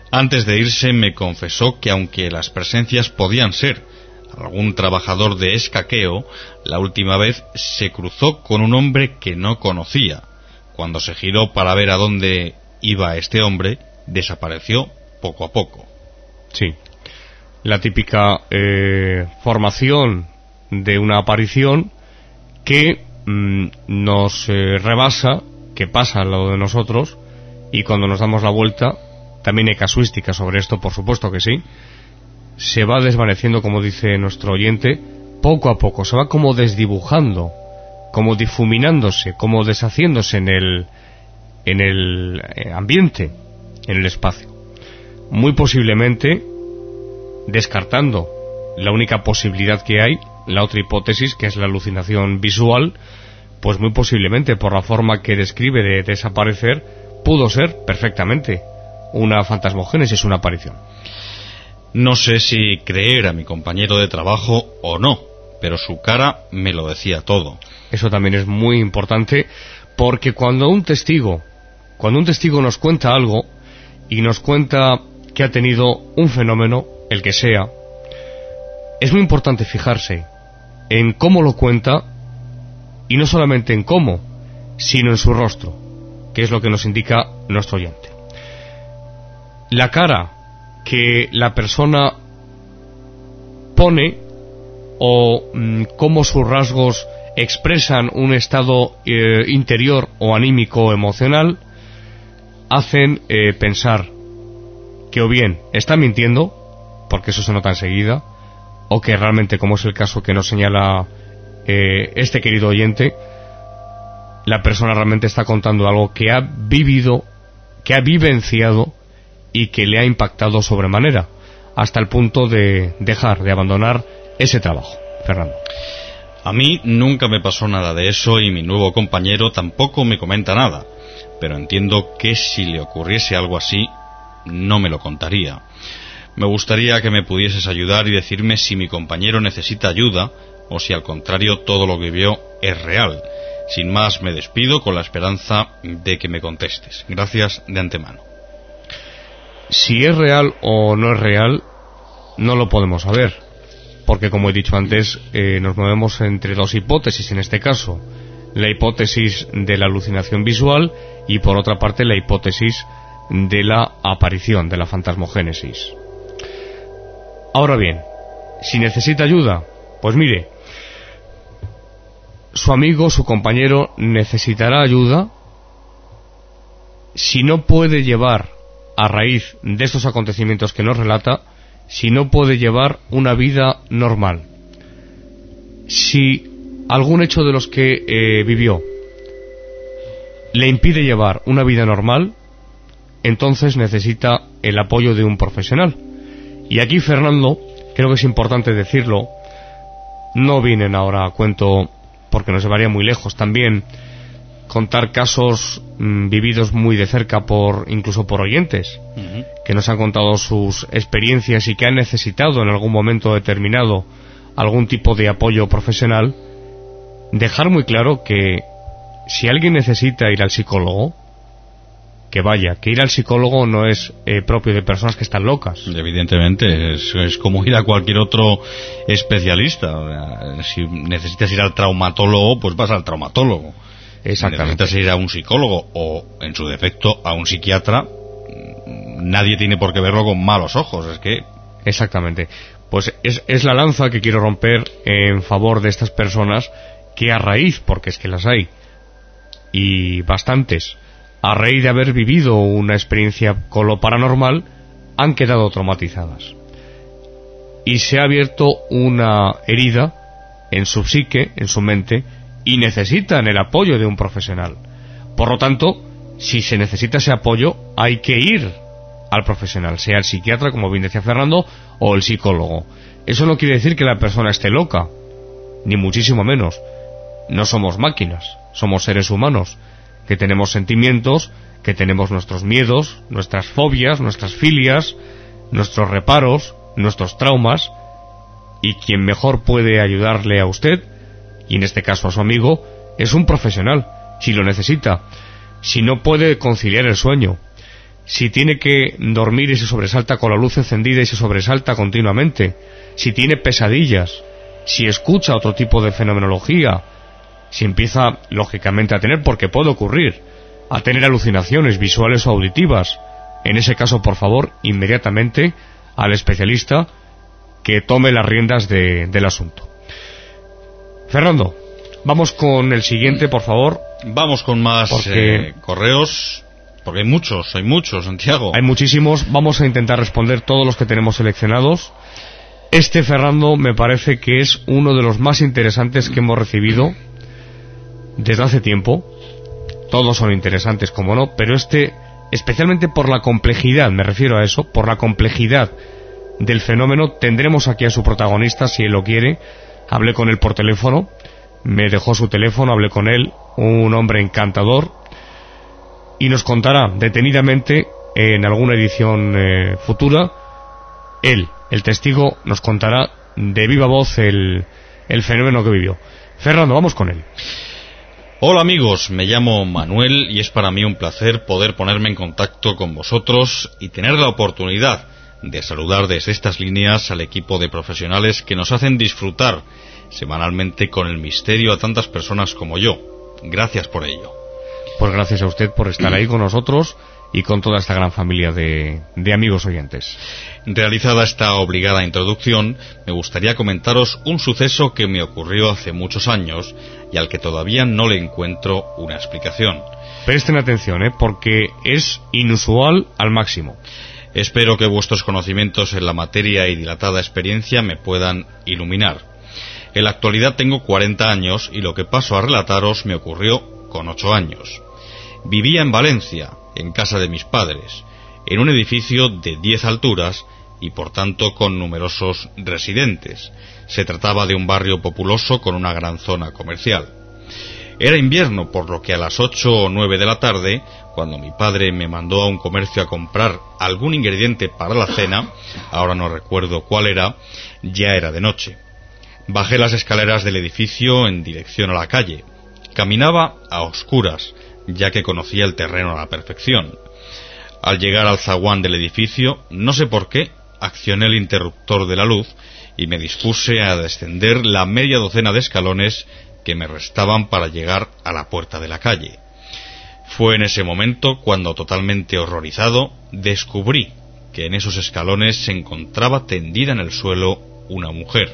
Antes de irse me confesó que aunque las presencias podían ser algún trabajador de escaqueo, la última vez se cruzó con un hombre que no conocía. Cuando se giró para ver a dónde iba este hombre, desapareció poco a poco. Sí, la típica eh, formación de una aparición que mmm, nos eh, rebasa, que pasa al lado de nosotros, y cuando nos damos la vuelta, también hay casuística sobre esto, por supuesto que sí, se va desvaneciendo, como dice nuestro oyente, poco a poco, se va como desdibujando, como difuminándose, como deshaciéndose en el, en el ambiente, en el espacio. Muy posiblemente descartando la única posibilidad que hay, la otra hipótesis, que es la alucinación visual, pues muy posiblemente, por la forma que describe de desaparecer, pudo ser perfectamente una fantasmogénesis, una aparición. No sé si creer a mi compañero de trabajo o no, pero su cara me lo decía todo. Eso también es muy importante, porque cuando un testigo, cuando un testigo nos cuenta algo, y nos cuenta que ha tenido un fenómeno, el que sea, es muy importante fijarse en cómo lo cuenta, y no solamente en cómo, sino en su rostro, que es lo que nos indica nuestro oyente. La cara que la persona pone, o mmm, cómo sus rasgos expresan un estado eh, interior o anímico o emocional, hacen eh, pensar que o bien está mintiendo, porque eso se nota enseguida, o que realmente, como es el caso que nos señala eh, este querido oyente, la persona realmente está contando algo que ha vivido, que ha vivenciado y que le ha impactado sobremanera, hasta el punto de dejar, de abandonar ese trabajo. Fernando. A mí nunca me pasó nada de eso y mi nuevo compañero tampoco me comenta nada, pero entiendo que si le ocurriese algo así, no me lo contaría. Me gustaría que me pudieses ayudar y decirme si mi compañero necesita ayuda o si al contrario todo lo que vio es real. Sin más, me despido con la esperanza de que me contestes. Gracias de antemano. Si es real o no es real, no lo podemos saber, porque como he dicho antes, eh, nos movemos entre dos hipótesis en este caso. La hipótesis de la alucinación visual y por otra parte la hipótesis de la aparición, de la fantasmogénesis. Ahora bien, si necesita ayuda, pues mire, su amigo, su compañero necesitará ayuda si no puede llevar, a raíz de estos acontecimientos que nos relata, si no puede llevar una vida normal. Si algún hecho de los que eh, vivió le impide llevar una vida normal, entonces necesita el apoyo de un profesional. Y aquí, Fernando, creo que es importante decirlo, no vienen ahora a cuento, porque nos llevaría muy lejos también, contar casos mmm, vividos muy de cerca por incluso por oyentes, uh-huh. que nos han contado sus experiencias y que han necesitado en algún momento determinado algún tipo de apoyo profesional. Dejar muy claro que si alguien necesita ir al psicólogo, que vaya, que ir al psicólogo no es eh, propio de personas que están locas. Evidentemente, es, es como ir a cualquier otro especialista. Si necesitas ir al traumatólogo, pues vas al traumatólogo. Exactamente. Si necesitas ir a un psicólogo o, en su defecto, a un psiquiatra, nadie tiene por qué verlo con malos ojos. Es que... Exactamente. Pues es, es la lanza que quiero romper en favor de estas personas que a raíz, porque es que las hay, y bastantes, a raíz de haber vivido una experiencia con lo paranormal, han quedado traumatizadas. Y se ha abierto una herida en su psique, en su mente, y necesitan el apoyo de un profesional. Por lo tanto, si se necesita ese apoyo, hay que ir al profesional, sea el psiquiatra, como bien decía Fernando, o el psicólogo. Eso no quiere decir que la persona esté loca, ni muchísimo menos. No somos máquinas, somos seres humanos, que tenemos sentimientos, que tenemos nuestros miedos, nuestras fobias, nuestras filias, nuestros reparos, nuestros traumas, y quien mejor puede ayudarle a usted, y en este caso a su amigo, es un profesional, si lo necesita. Si no puede conciliar el sueño, si tiene que dormir y se sobresalta con la luz encendida y se sobresalta continuamente, si tiene pesadillas, si escucha otro tipo de fenomenología, si empieza, lógicamente, a tener, porque puede ocurrir, a tener alucinaciones visuales o auditivas, en ese caso, por favor, inmediatamente al especialista que tome las riendas de, del asunto. Fernando, vamos con el siguiente, por favor. Vamos con más porque... eh, correos, porque hay muchos, hay muchos, Santiago. Hay muchísimos, vamos a intentar responder todos los que tenemos seleccionados. Este, Fernando, me parece que es uno de los más interesantes que hemos recibido desde hace tiempo. Todos son interesantes, como no, pero este, especialmente por la complejidad, me refiero a eso, por la complejidad del fenómeno, tendremos aquí a su protagonista, si él lo quiere. Hablé con él por teléfono, me dejó su teléfono, hablé con él, un hombre encantador, y nos contará detenidamente, en alguna edición eh, futura, él, el testigo, nos contará de viva voz el, el fenómeno que vivió. Fernando, vamos con él. Hola amigos, me llamo Manuel y es para mí un placer poder ponerme en contacto con vosotros y tener la oportunidad de saludar desde estas líneas al equipo de profesionales que nos hacen disfrutar semanalmente con el misterio a tantas personas como yo. Gracias por ello. Pues gracias a usted por estar ahí con nosotros y con toda esta gran familia de, de amigos oyentes. Realizada esta obligada introducción, me gustaría comentaros un suceso que me ocurrió hace muchos años y al que todavía no le encuentro una explicación. Presten atención, ¿eh? Porque es inusual al máximo. Espero que vuestros conocimientos en la materia y dilatada experiencia me puedan iluminar. En la actualidad tengo cuarenta años y lo que paso a relataros me ocurrió con ocho años. Vivía en Valencia, en casa de mis padres, en un edificio de diez alturas y por tanto con numerosos residentes. Se trataba de un barrio populoso con una gran zona comercial. Era invierno, por lo que a las ocho o nueve de la tarde, cuando mi padre me mandó a un comercio a comprar algún ingrediente para la cena, ahora no recuerdo cuál era, ya era de noche. Bajé las escaleras del edificio en dirección a la calle. Caminaba a oscuras, ya que conocía el terreno a la perfección. Al llegar al zaguán del edificio, no sé por qué, accioné el interruptor de la luz y me dispuse a descender la media docena de escalones que me restaban para llegar a la puerta de la calle. Fue en ese momento cuando, totalmente horrorizado, descubrí que en esos escalones se encontraba tendida en el suelo una mujer.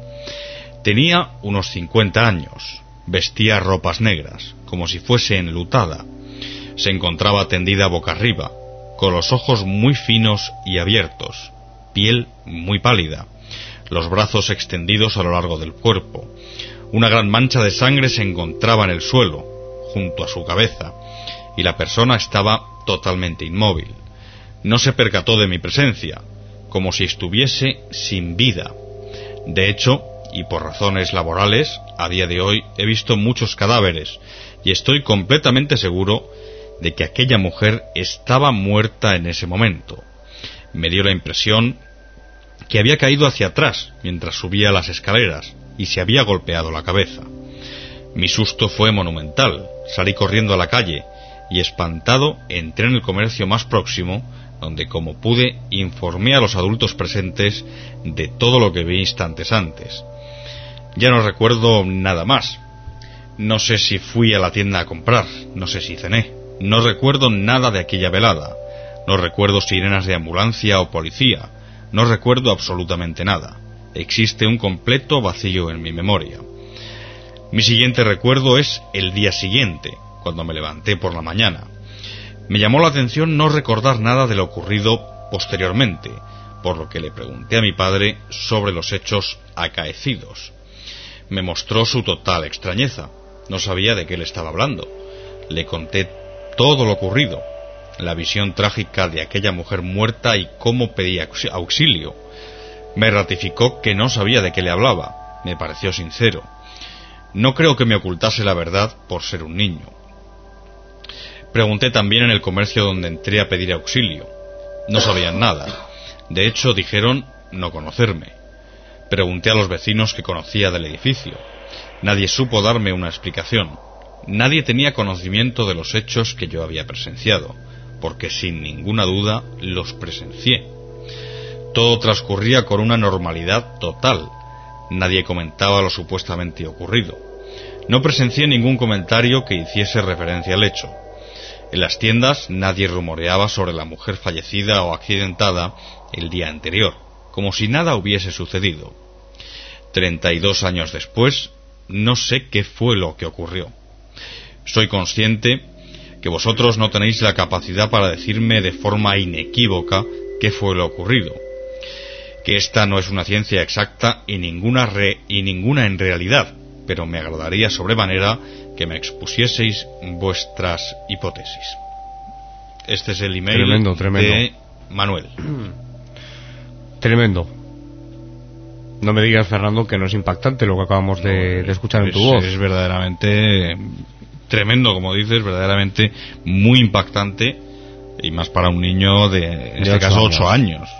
Tenía unos cincuenta años, vestía ropas negras, como si fuese enlutada. Se encontraba tendida boca arriba, con los ojos muy finos y abiertos, piel muy pálida, los brazos extendidos a lo largo del cuerpo. Una gran mancha de sangre se encontraba en el suelo, junto a su cabeza, y la persona estaba totalmente inmóvil. No se percató de mi presencia, como si estuviese sin vida. De hecho, y por razones laborales, a día de hoy he visto muchos cadáveres, y estoy completamente seguro de que aquella mujer estaba muerta en ese momento. Me dio la impresión que había caído hacia atrás mientras subía las escaleras y se había golpeado la cabeza. Mi susto fue monumental. Salí corriendo a la calle y, espantado, entré en el comercio más próximo, donde, como pude, informé a los adultos presentes de todo lo que vi instantes antes. Ya no recuerdo nada más. No sé si fui a la tienda a comprar, no sé si cené. No recuerdo nada de aquella velada. No recuerdo sirenas de ambulancia o policía. No recuerdo absolutamente nada. Existe un completo vacío en mi memoria. Mi siguiente recuerdo es el día siguiente, cuando me levanté por la mañana. Me llamó la atención no recordar nada de lo ocurrido posteriormente, por lo que le pregunté a mi padre sobre los hechos acaecidos. Me mostró su total extrañeza. No sabía de qué le estaba hablando. Le conté todo lo ocurrido, la visión trágica de aquella mujer muerta y cómo pedía auxilio. Me ratificó que no sabía de qué le hablaba. Me pareció sincero. No creo que me ocultase la verdad por ser un niño. Pregunté también en el comercio donde entré a pedir auxilio. No sabían nada. De hecho, dijeron no conocerme. Pregunté a los vecinos que conocía del edificio. Nadie supo darme una explicación. Nadie tenía conocimiento de los hechos que yo había presenciado. porque sin ninguna duda los presencié. Todo transcurría con una normalidad total. Nadie comentaba lo supuestamente ocurrido. No presencié ningún comentario que hiciese referencia al hecho. En las tiendas nadie rumoreaba sobre la mujer fallecida o accidentada el día anterior, como si nada hubiese sucedido. Treinta y dos años después, no sé qué fue lo que ocurrió. Soy consciente que vosotros no tenéis la capacidad para decirme de forma inequívoca qué fue lo ocurrido, que esta no es una ciencia exacta y ninguna re y ninguna en realidad, pero me agradaría sobremanera que me expusieseis vuestras hipótesis. Este es el email tremendo, tremendo. de Manuel. Tremendo. No me digas, Fernando, que no es impactante lo que acabamos de, de escuchar en es, tu voz. Es verdaderamente tremendo, como dices, verdaderamente muy impactante, y más para un niño de, en de este ocho caso, años. ocho años.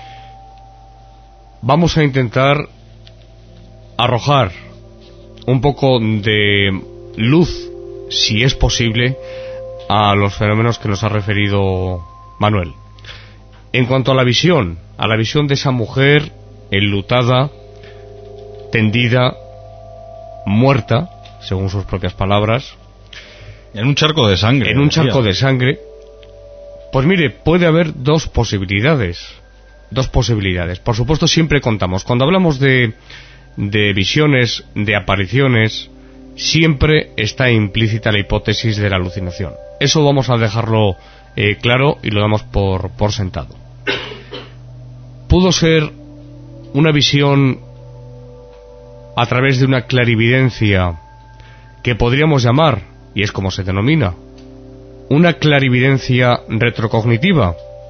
Vamos a intentar arrojar un poco de luz, si es posible, a los fenómenos que nos ha referido Manuel. En cuanto a la visión, a la visión de esa mujer enlutada, tendida, muerta, según sus propias palabras, En un charco de sangre. en un decía. charco de sangre, pues mire, puede haber dos posibilidades. Dos posibilidades. Por supuesto, siempre contamos. Cuando hablamos de, de visiones, de apariciones, siempre está implícita la hipótesis de la alucinación. Eso vamos a dejarlo eh, claro y lo damos por, por sentado. Pudo ser una visión a través de una clarividencia que podríamos llamar, y es como se denomina, una clarividencia retrocognitiva.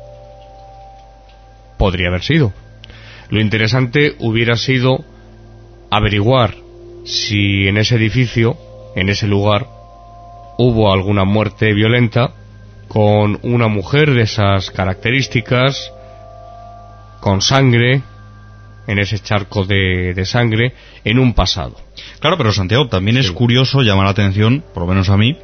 Podría haber sido. Lo interesante hubiera sido averiguar si en ese edificio, en ese lugar, hubo alguna muerte violenta con una mujer de esas características, con sangre, en ese charco de, de sangre, en un pasado. Claro, pero Santiago, también Sí. es curioso, llama la atención, por lo menos a mí,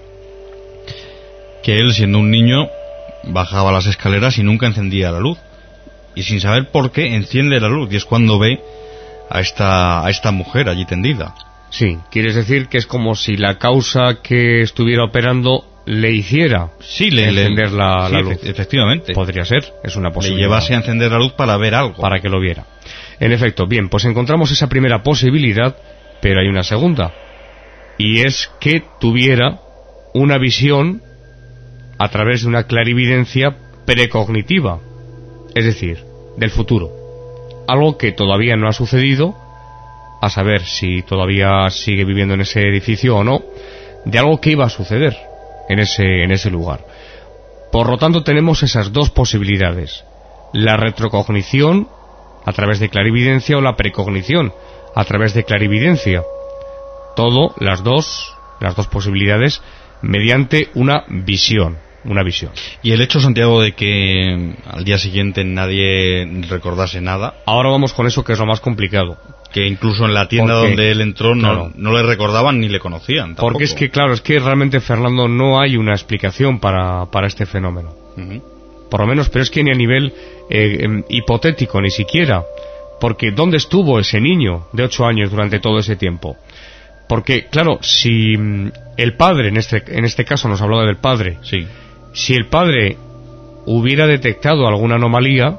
que él, siendo un niño, bajaba las escaleras y nunca encendía la luz. Y sin saber por qué, enciende la luz, y es cuando ve a esta, a esta mujer allí tendida. Sí, quieres decir que es como si la causa que estuviera operando le hiciera Sí, le, encender le- la, sí, la efe- luz. efectivamente. Podría ser, es una Le posibilidad. llevase a encender la luz para ver algo. Para que lo viera. En efecto, bien, pues encontramos esa primera posibilidad, pero hay una segunda. Y es que tuviera una visión a través de una clarividencia precognitiva. Es decir, del futuro. Algo que todavía no ha sucedido, a saber si todavía sigue viviendo en ese edificio o no, de algo que iba a suceder en ese, en ese lugar. Por lo tanto, tenemos esas dos posibilidades. La retrocognición a través de clarividencia o la precognición a través de clarividencia. Todo, las dos, las dos posibilidades, mediante una visión. Una visión. Y el hecho, Santiago, de que al día siguiente nadie recordase nada, Ahora vamos con eso, que es lo más complicado. que incluso en la tienda Porque, donde él entró no, claro. no le recordaban ni le conocían tampoco. Porque es que, claro, es que realmente, Fernando, no hay una explicación para, para este fenómeno. Ujú. Por lo menos, pero es que ni a nivel eh, em, hipotético, ni siquiera. Porque ¿dónde estuvo ese niño de ocho años durante todo ese tiempo? Porque, claro, si mm, el padre, en este, en este caso nos hablaba del padre, Sí. si el padre hubiera detectado alguna anomalía,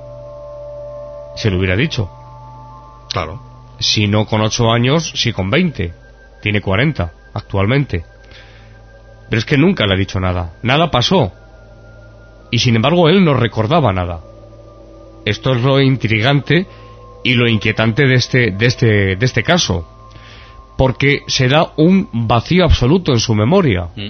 se lo hubiera dicho. Claro. Si no con ocho años, si con veinte. Tiene cuarenta actualmente. Pero es que nunca le ha dicho nada. Nada pasó. Y sin embargo él no recordaba nada. Esto es lo intrigante y lo inquietante de este, de este, de este caso. Porque se da un vacío absoluto en su memoria. Mm.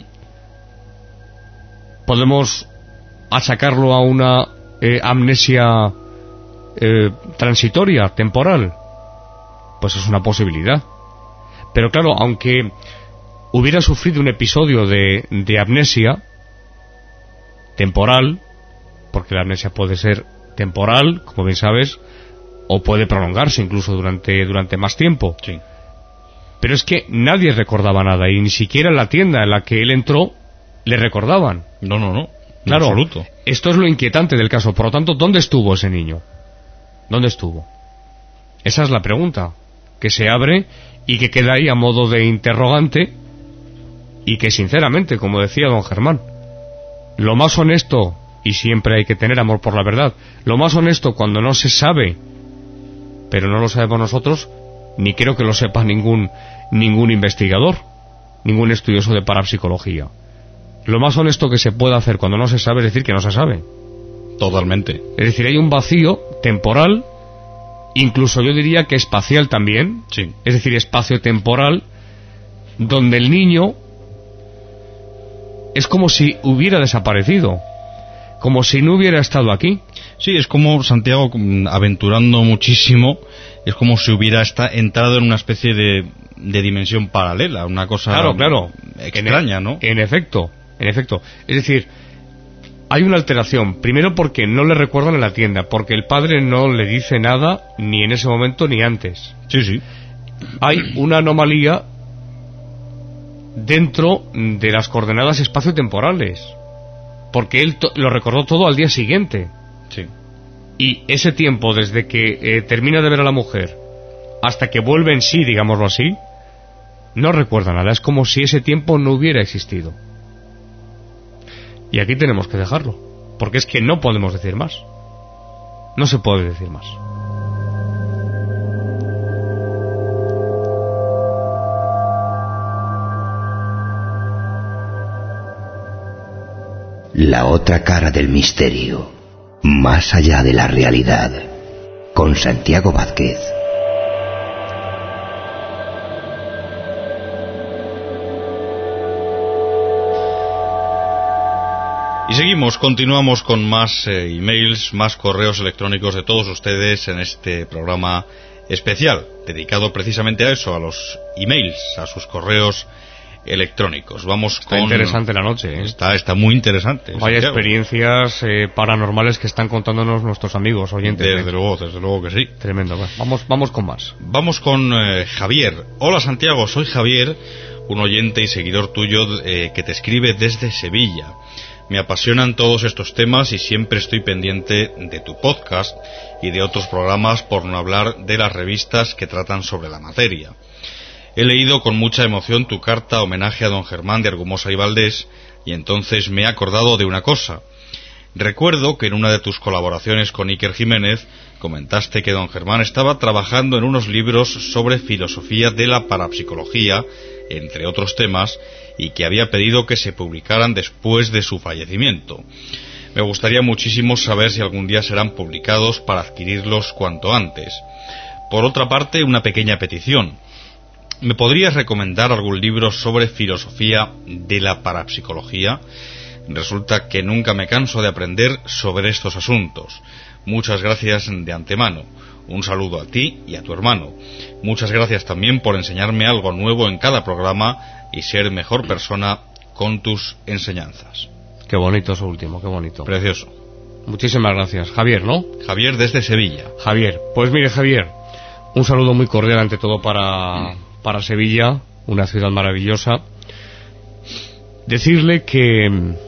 Podemos achacarlo a una eh, amnesia eh, transitoria, temporal. Pues es una posibilidad. Pero claro, aunque hubiera sufrido un episodio de, de amnesia temporal, porque la amnesia puede ser temporal, como bien sabes, o puede prolongarse incluso durante, durante más tiempo. Sí. Pero es que nadie recordaba nada, y ni siquiera en la tienda en la que él entró le recordaban. No, no, no. Claro, absoluto. Esto es lo inquietante del caso. Por lo tanto, ¿dónde estuvo ese niño? ¿Dónde estuvo? Esa es la pregunta que se abre y que queda ahí a modo de interrogante, y que sinceramente, como decía don Germán, lo más honesto, y siempre hay que tener amor por la verdad, lo más honesto cuando no se sabe, pero no lo sabemos nosotros, ni creo que lo sepa ningún ningún investigador, ningún estudioso de parapsicología. Lo más honesto que se puede hacer cuando no se sabe es decir que no se sabe. Totalmente. Es decir, hay un vacío temporal, incluso yo diría que espacial también, Sí. es decir, espacio-temporal, donde el niño es como si hubiera desaparecido, como si no hubiera estado aquí. Sí, es como Santiago, aventurando muchísimo, es como si hubiera esta, entrado en una especie de, de dimensión paralela, una cosa Claro, claro. extraña, en, ¿no? En efecto, en efecto. Es decir, hay una alteración. Primero porque no le recuerdan en la tienda, porque el padre no le dice nada, ni en ese momento ni antes. Sí, sí. Hay una anomalía dentro de las coordenadas espacio-temporales, porque él to- lo recordó todo al día siguiente. Sí. Y ese tiempo, desde que eh, termina de ver a la mujer hasta que vuelve en sí, digámoslo así, no recuerda nada. Es como si ese tiempo no hubiera existido. Y aquí tenemos que dejarlo, porque es que no podemos decir más. No se puede decir más. La otra cara del misterio, más allá de la realidad, con Santiago Vázquez. Y seguimos, continuamos con más eh, emails, más correos electrónicos de todos ustedes en este programa especial, dedicado precisamente a eso, a los emails, a sus correos electrónicos. Vamos Está con... interesante la noche, ¿eh? Está, está muy interesante. Vaya Santiago. experiencias eh, paranormales que están contándonos nuestros amigos oyentes. Desde ¿eh? luego, desde luego que sí. Tremendo. Va. Vamos, vamos con más. Vamos con eh, Javier. Hola Santiago, soy Javier, un oyente y seguidor tuyo eh, que te escribe desde Sevilla. Me apasionan todos estos temas y siempre estoy pendiente de tu podcast y de otros programas, por no hablar de las revistas que tratan sobre la materia. He leído con mucha emoción tu carta homenaje a don Germán de Argumosa y Valdés, y entonces me he acordado de una cosa. Recuerdo que en una de tus colaboraciones con Iker Jiménez comentaste que don Germán estaba trabajando en unos libros sobre filosofía de la parapsicología, entre otros temas, y que había pedido que se publicaran después de su fallecimiento. Me gustaría muchísimo saber si algún día serán publicados para adquirirlos cuanto antes. Por otra parte, una pequeña petición. ¿Me podrías recomendar algún libro sobre filosofía de la parapsicología? Resulta que nunca me canso de aprender sobre estos asuntos. Muchas gracias de antemano. Un saludo a ti y a tu hermano. Muchas gracias también por enseñarme algo nuevo en cada programa y ser mejor persona con tus enseñanzas. Qué bonito eso último, qué bonito. Precioso. Muchísimas gracias. Javier, ¿no? Javier desde Sevilla. Javier. Pues mire, Javier, un saludo muy cordial ante todo para, para Sevilla, una ciudad maravillosa. Decirle que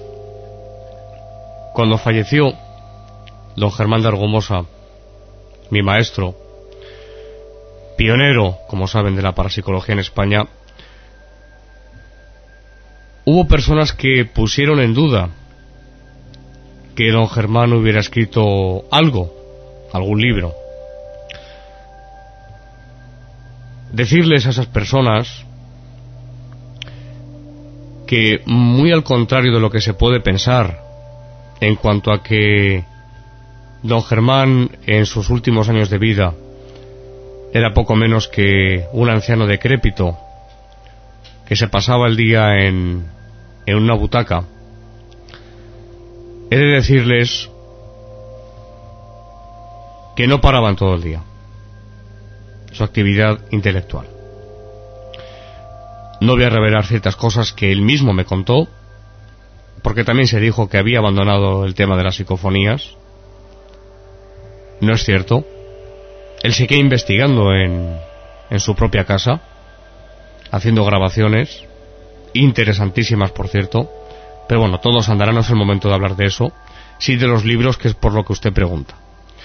cuando falleció don Germán de Argumosa, mi maestro, pionero, como saben, de la parapsicología en España, hubo personas que pusieron en duda que don Germán hubiera escrito algo, algún libro. Decirles a esas personas que, muy al contrario de lo que se puede pensar, en cuanto a que don Germán en sus últimos años de vida era poco menos que un anciano decrépito que se pasaba el día en, en una butaca, he de decirles que no paraban todo el día su actividad intelectual. No voy a revelar ciertas cosas que él mismo me contó, porque también se dijo que había abandonado el tema de las psicofonías. No es cierto. Él seguía investigando en, en su propia casa, haciendo grabaciones, interesantísimas por cierto, Pero bueno, todos andarán, no es el momento de hablar de eso, sí de los libros, que es por lo que usted pregunta.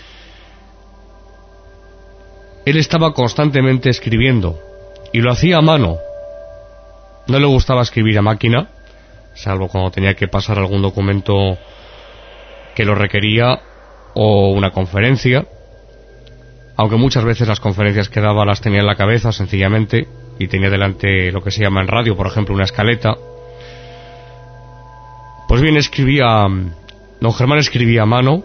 Él estaba constantemente escribiendo, y lo hacía a mano. No le gustaba escribir a máquina, salvo cuando tenía que pasar algún documento que lo requería, o una conferencia, aunque muchas veces las conferencias que daba las tenía en la cabeza sencillamente, y tenía delante lo que se llama en radio, por ejemplo, una escaleta. Pues bien, escribía, don Germán escribía a mano,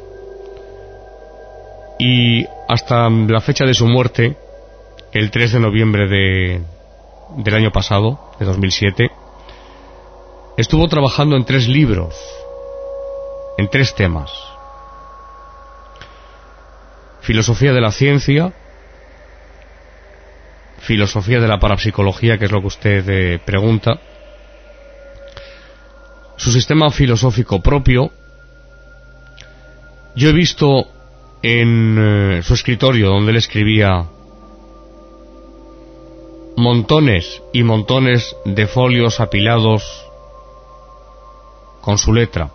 y hasta la fecha de su muerte, el tres de noviembre de, del año pasado, de dos mil siete, estuvo trabajando en tres libros, en tres temas: filosofía de la ciencia, filosofía de la parapsicología, que es lo que usted eh, pregunta, su sistema filosófico propio. Yo he visto en eh, su escritorio, donde él escribía, montones y montones de folios apilados con su letra.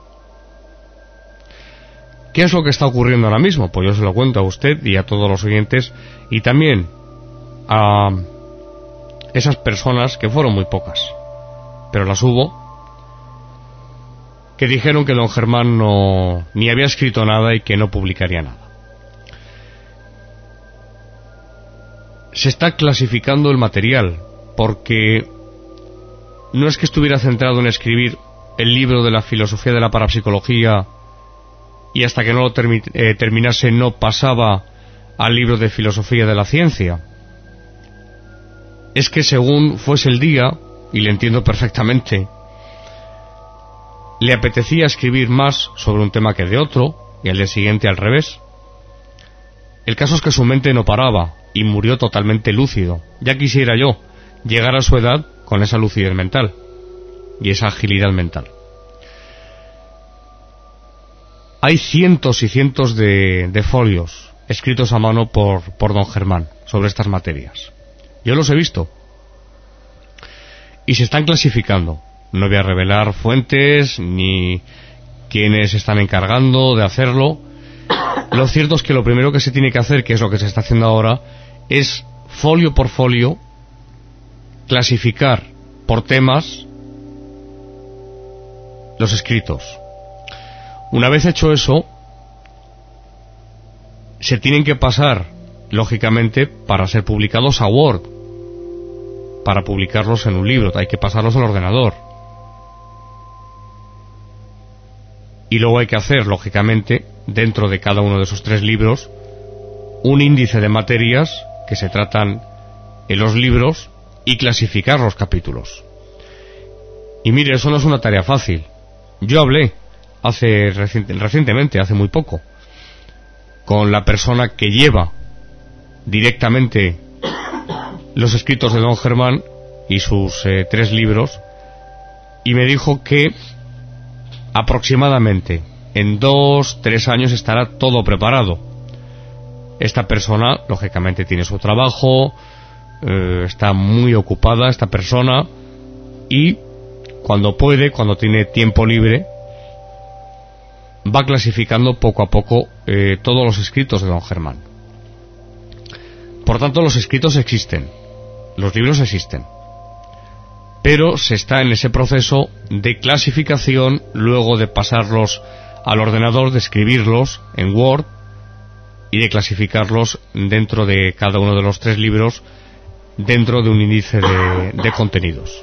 ¿Qué es lo que está ocurriendo ahora mismo? Pues yo se lo cuento a usted y a todos los oyentes, y también a esas personas, que fueron muy pocas, pero las hubo, que dijeron que don Germán no ni había escrito nada y que no publicaría nada. Se está clasificando el material, porque no es que estuviera centrado en escribir el libro de la filosofía de la parapsicología y hasta que no lo termi eh, terminase no pasaba al libro de filosofía de la ciencia. Es que según fuese el día, y le entiendo perfectamente, le apetecía escribir más sobre un tema que de otro, y al día siguiente al revés. El caso es que su mente no paraba, y murió totalmente lúcido. Ya quisiera yo llegar a su edad con esa lucidez mental y esa agilidad mental. Hay cientos y cientos de, de folios escritos a mano por, por don Germán sobre estas materias. Yo los he visto. Y se están clasificando. No voy a revelar fuentes ni quiénes están encargando de hacerlo. Lo cierto es que lo primero que se tiene que hacer, que es lo que se está haciendo ahora, es folio por folio clasificar por temas los escritos. Una vez hecho eso, se tienen que pasar, lógicamente, para ser publicados a Word, para publicarlos en un libro. Hay que pasarlos al ordenador. Y luego hay que hacer, lógicamente, dentro de cada uno de esos tres libros, un índice de materias que se tratan en los libros y clasificar los capítulos. Y mire, eso no es una tarea fácil. Yo hablé hace reciente, recientemente, hace muy poco, con la persona que lleva directamente los escritos de don Germán y sus eh, tres libros, y me dijo que aproximadamente en dos, tres años estará todo preparado. Esta persona, lógicamente, tiene su trabajo, eh, está muy ocupada esta persona, y cuando puede, cuando tiene tiempo libre, va clasificando poco a poco eh, todos los escritos de don Germán. Por tanto, los escritos existen, los libros existen, pero se está en ese proceso de clasificación, luego de pasarlos al ordenador, de escribirlos en Word y de clasificarlos dentro de cada uno de los tres libros, dentro de un índice de, de contenidos.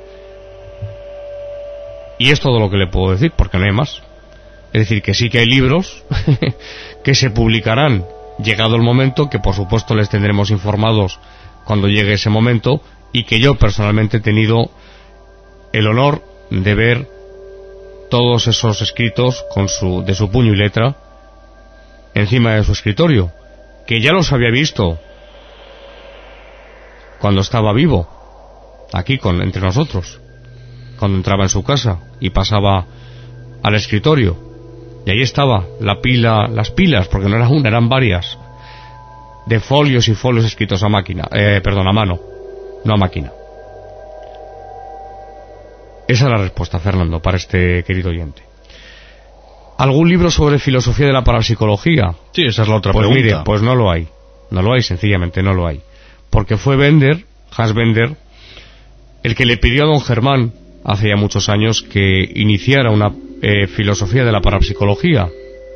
Y es todo lo que le puedo decir, porque no hay más. Es decir, que sí que hay libros que se publicarán llegado el momento, que por supuesto les tendremos informados cuando llegue ese momento, y que yo personalmente he tenido el honor de ver todos esos escritos con su, de su puño y letra encima de su escritorio, que ya los había visto cuando estaba vivo, aquí con, entre nosotros, cuando entraba en su casa y pasaba al escritorio, y ahí estaba la pila, las pilas, porque no era una, eran varias, de folios y folios escritos a máquina, eh, perdón, a mano, no a máquina. Esa es la respuesta, Fernando, para este querido oyente. ¿Algún libro sobre filosofía de la parapsicología? Sí, esa es la otra pues pregunta. Mire, pues no lo hay. No lo hay, sencillamente no lo hay. Porque fue Bender, Hans Bender, el que le pidió a don Germán, hace ya muchos años, que iniciara una eh, filosofía de la parapsicología.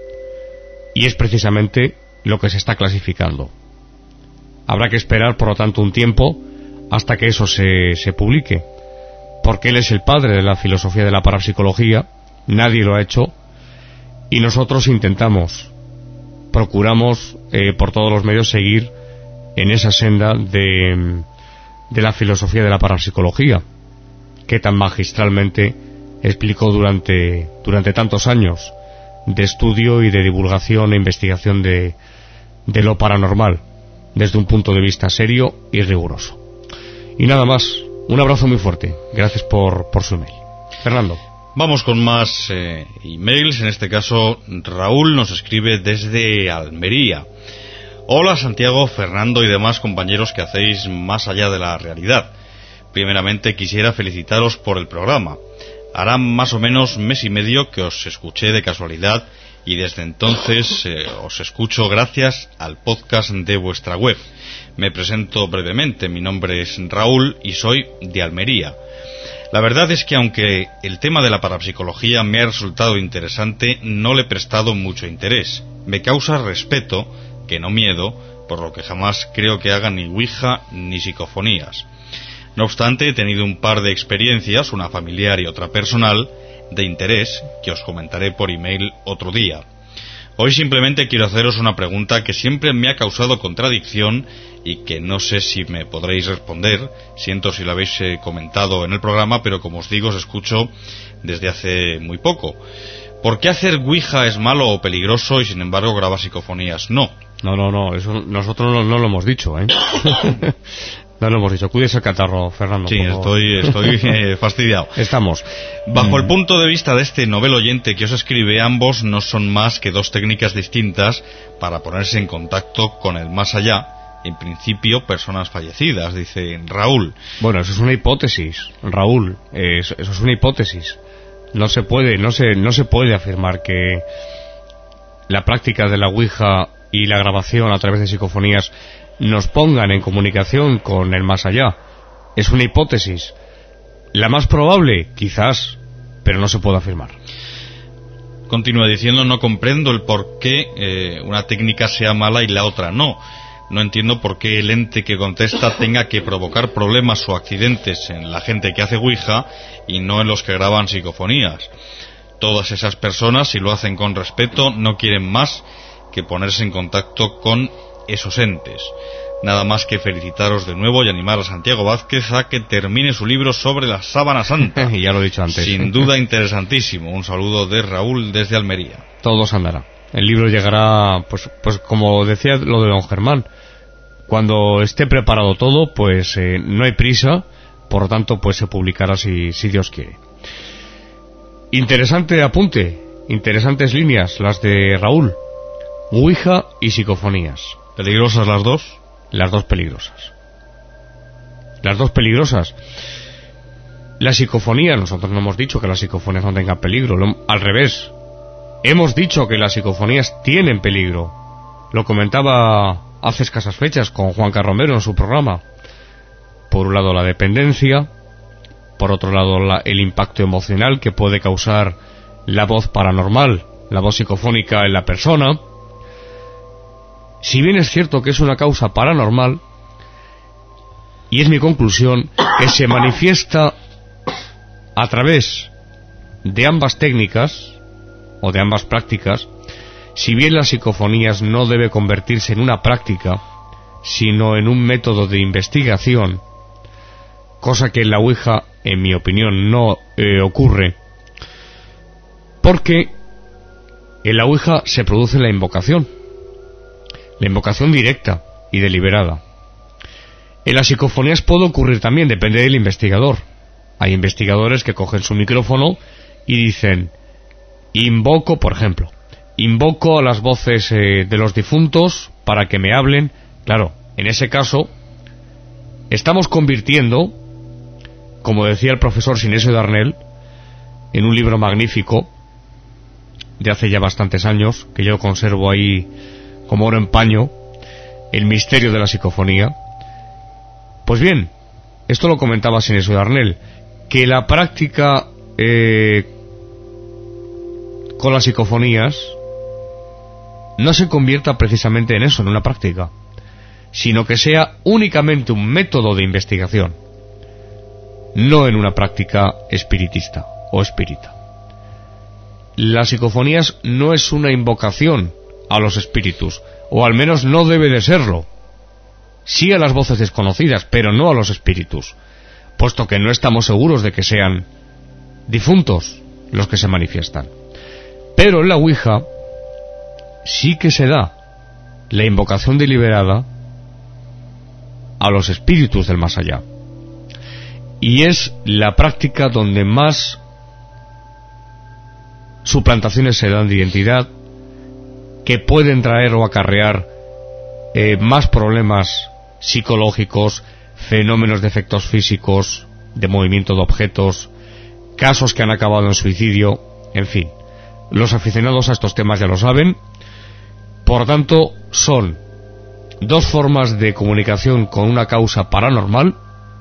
Y es precisamente lo que se está clasificando. Habrá que esperar, por lo tanto, un tiempo hasta que eso se, se publique. Porque él es el padre de la filosofía de la parapsicología, nadie lo ha hecho, y nosotros intentamos, procuramos eh, por todos los medios seguir en esa senda de, de la filosofía de la parapsicología, que tan magistralmente explicó durante, durante tantos años de estudio y de divulgación e investigación de, de lo paranormal, desde un punto de vista serio y riguroso. Y nada más, un abrazo muy fuerte, gracias por, por su email. Fernando. Vamos con más eh, emails. En este caso, Raúl nos escribe desde Almería. Hola Santiago, Fernando y demás compañeros que hacéis Más allá de la realidad. Primeramente quisiera felicitaros por el programa. Hará más o menos mes y medio que os escuché de casualidad y desde entonces eh, os escucho gracias al podcast de vuestra web. Me presento brevemente, mi nombre es Raúl y soy de Almería. La verdad es que aunque el tema de la parapsicología me ha resultado interesante, no le he prestado mucho interés. Me causa respeto, que no miedo, por lo que jamás creo que haga ni ouija ni psicofonías. No obstante, he tenido un par de experiencias, una familiar y otra personal, de interés, que os comentaré por email otro día. Hoy simplemente quiero haceros una pregunta que siempre me ha causado contradicción y que no sé si me podréis responder. Siento si lo habéis eh, comentado en el programa, pero como os digo, os escucho desde hace muy poco. ¿Por qué hacer ouija es malo o peligroso y sin embargo grabar psicofonías no? No, no, no, eso nosotros no, no lo hemos dicho, ¿eh? No lo hemos dicho. Cuídese el catarro, Fernando. Sí, estoy, estoy eh, fastidiado. Estamos. Bajo mm. el punto de vista de este novel oyente que os escribe, ambos no son más que dos técnicas distintas para ponerse en contacto con el más allá. En principio, personas fallecidas, dice Raúl. Bueno, eso es una hipótesis, Raúl. Eh, eso, eso es una hipótesis. No se puede, no se, no se puede afirmar que la práctica de la ouija y la grabación a través de psicofonías nos pongan en comunicación con el más allá. Es una hipótesis. La más probable, quizás, pero no se puede afirmar. Continúa diciendo, no comprendo el por qué eh, una técnica sea mala y la otra no. No entiendo por qué el ente que contesta tenga que provocar problemas o accidentes en la gente que hace ouija y no en los que graban psicofonías. Todas esas personas, si lo hacen con respeto, no quieren más que ponerse en contacto con esos entes. Nada más que felicitaros de nuevo y animar a Santiago Vázquez a que termine su libro sobre la sábana santa. Y ya lo he dicho antes. Sin duda interesantísimo. Un saludo de Raúl desde Almería. Todo se andará. El libro llegará, pues, pues como decía lo de don Germán, cuando esté preparado todo, pues eh, no hay prisa, por lo tanto, pues se publicará si, si Dios quiere. Interesante apunte, interesantes líneas las de Raúl. Ouija y psicofonías. ¿Peligrosas las dos? Las dos peligrosas. Las dos peligrosas. La psicofonía, nosotros no hemos dicho que las psicofonías no tengan peligro, lo, al revés. Hemos dicho que las psicofonías tienen peligro. Lo comentaba hace escasas fechas con Juan Carlos Romero en su programa. Por un lado la dependencia, por otro lado la, el impacto emocional que puede causar la voz paranormal, la voz psicofónica en la persona. Si bien es cierto que es una causa paranormal, y es mi conclusión, que se manifiesta a través de ambas técnicas, o de ambas prácticas, si bien las psicofonías no debe convertirse en una práctica, sino en un método de investigación, cosa que en la ouija, en mi opinión, no eh, ocurre, porque en la ouija se produce la invocación, la invocación directa y deliberada. En las psicofonías puede ocurrir también, depende del investigador. Hay investigadores que cogen su micrófono y dicen, invoco, por ejemplo, invoco a las voces eh, de los difuntos para que me hablen. Claro, en ese caso, estamos convirtiendo como decía el profesor Sinesio Darnell, en un libro magnífico de hace ya bastantes años, que yo conservo ahí como oro en paño, El misterio de la psicofonía. Pues bien, esto lo comentaba Sinesio Darnell, que la práctica eh, con las psicofonías no se convierta precisamente en eso, en una práctica, sino que sea únicamente un método de investigación, no en una práctica espiritista o espírita. Las psicofonías no es una invocación a los espíritus, o al menos no debe de serlo. Sí a las voces desconocidas, pero no a los espíritus, puesto que no estamos seguros de que sean difuntos los que se manifiestan. Pero en la Ouija sí que se da la invocación deliberada a los espíritus del más allá. Y es la práctica donde más suplantaciones se dan de identidad, que pueden traer o acarrear eh, más problemas psicológicos, fenómenos de efectos físicos, de movimiento de objetos, casos que han acabado en suicidio, en fin. Los aficionados a estos temas ya lo saben. Por tanto, son dos formas de comunicación con una causa paranormal,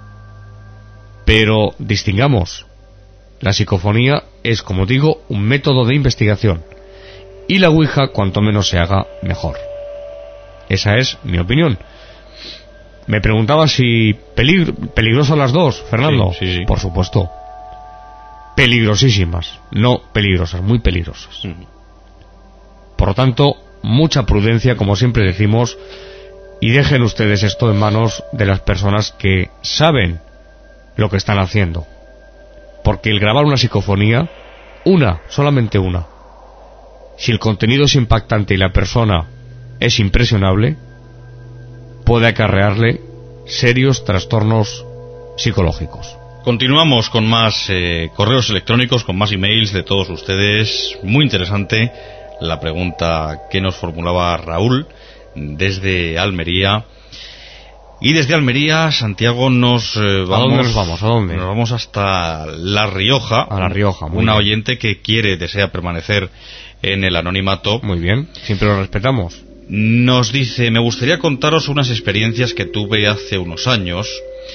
pero distingamos, la psicofonía es, como digo, un método de investigación, y la Ouija, cuanto menos se haga, mejor. Esa es mi opinión. Me preguntaba si peligro, peligrosas las dos, Fernando. Sí, sí, sí. Por supuesto. Peligrosísimas, no peligrosas, muy peligrosas. Uh-huh. Por lo tanto, mucha prudencia, como siempre decimos, y dejen ustedes esto en manos de las personas que saben lo que están haciendo. Porque el grabar una psicofonía, una, solamente una, si el contenido es impactante y la persona es impresionable, puede acarrearle serios trastornos psicológicos. Continuamos con más eh, correos electrónicos, con más emails de todos ustedes. Muy interesante la pregunta que nos formulaba Raúl desde Almería. Y desde Almería, Santiago, nos eh, vamos... ¿A dónde nos vamos? ¿A dónde? Nos vamos hasta La Rioja. A La Rioja, muy Una bien. oyente que quiere, desea permanecer en el anonimato. Muy bien, siempre lo respetamos. Nos dice: me gustaría contaros unas experiencias que tuve hace unos años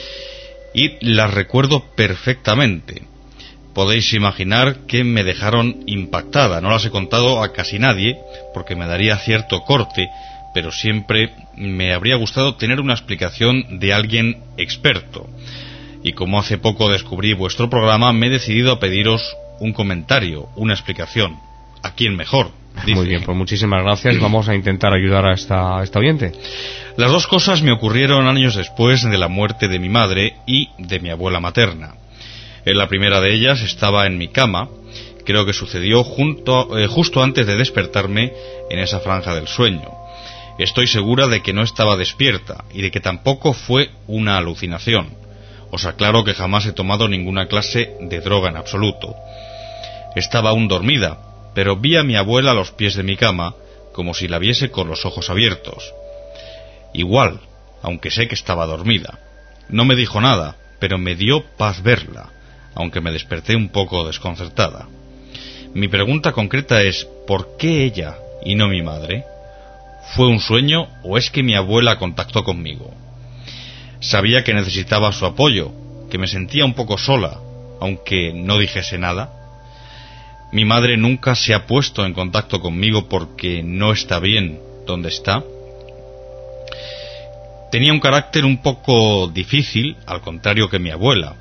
y las recuerdo perfectamente. Podéis imaginar que me dejaron impactada. No las he contado a casi nadie porque me daría cierto corte, pero siempre me habría gustado tener una explicación de alguien experto. Y como hace poco descubrí vuestro programa, me he decidido a pediros un comentario, una explicación. ¿A quién mejor? Dice. Muy bien, pues muchísimas gracias. Vamos a intentar ayudar a esta, a esta oyente. Las dos cosas me ocurrieron años después de la muerte de mi madre y de mi abuela materna. En la primera de ellas estaba en mi cama. Creo que sucedió junto, eh, justo antes de despertarme en esa franja del sueño. Estoy segura de que no estaba despierta y de que tampoco fue una alucinación. Os aclaro que jamás he tomado ninguna clase de droga en absoluto. Estaba aún dormida, pero vi a mi abuela a los pies de mi cama, como si la viese con los ojos abiertos. Igual, aunque sé que estaba dormida. No me dijo nada, pero me dio paz verla, aunque me desperté un poco desconcertada. Mi pregunta concreta es: ¿por qué ella y no mi madre? ¿Fue un sueño o es que mi abuela contactó conmigo? Sabía que necesitaba su apoyo, que me sentía un poco sola, aunque no dijese nada. Mi madre nunca se ha puesto en contacto conmigo porque no está bien donde está. Tenía un carácter un poco difícil, al contrario que mi abuela.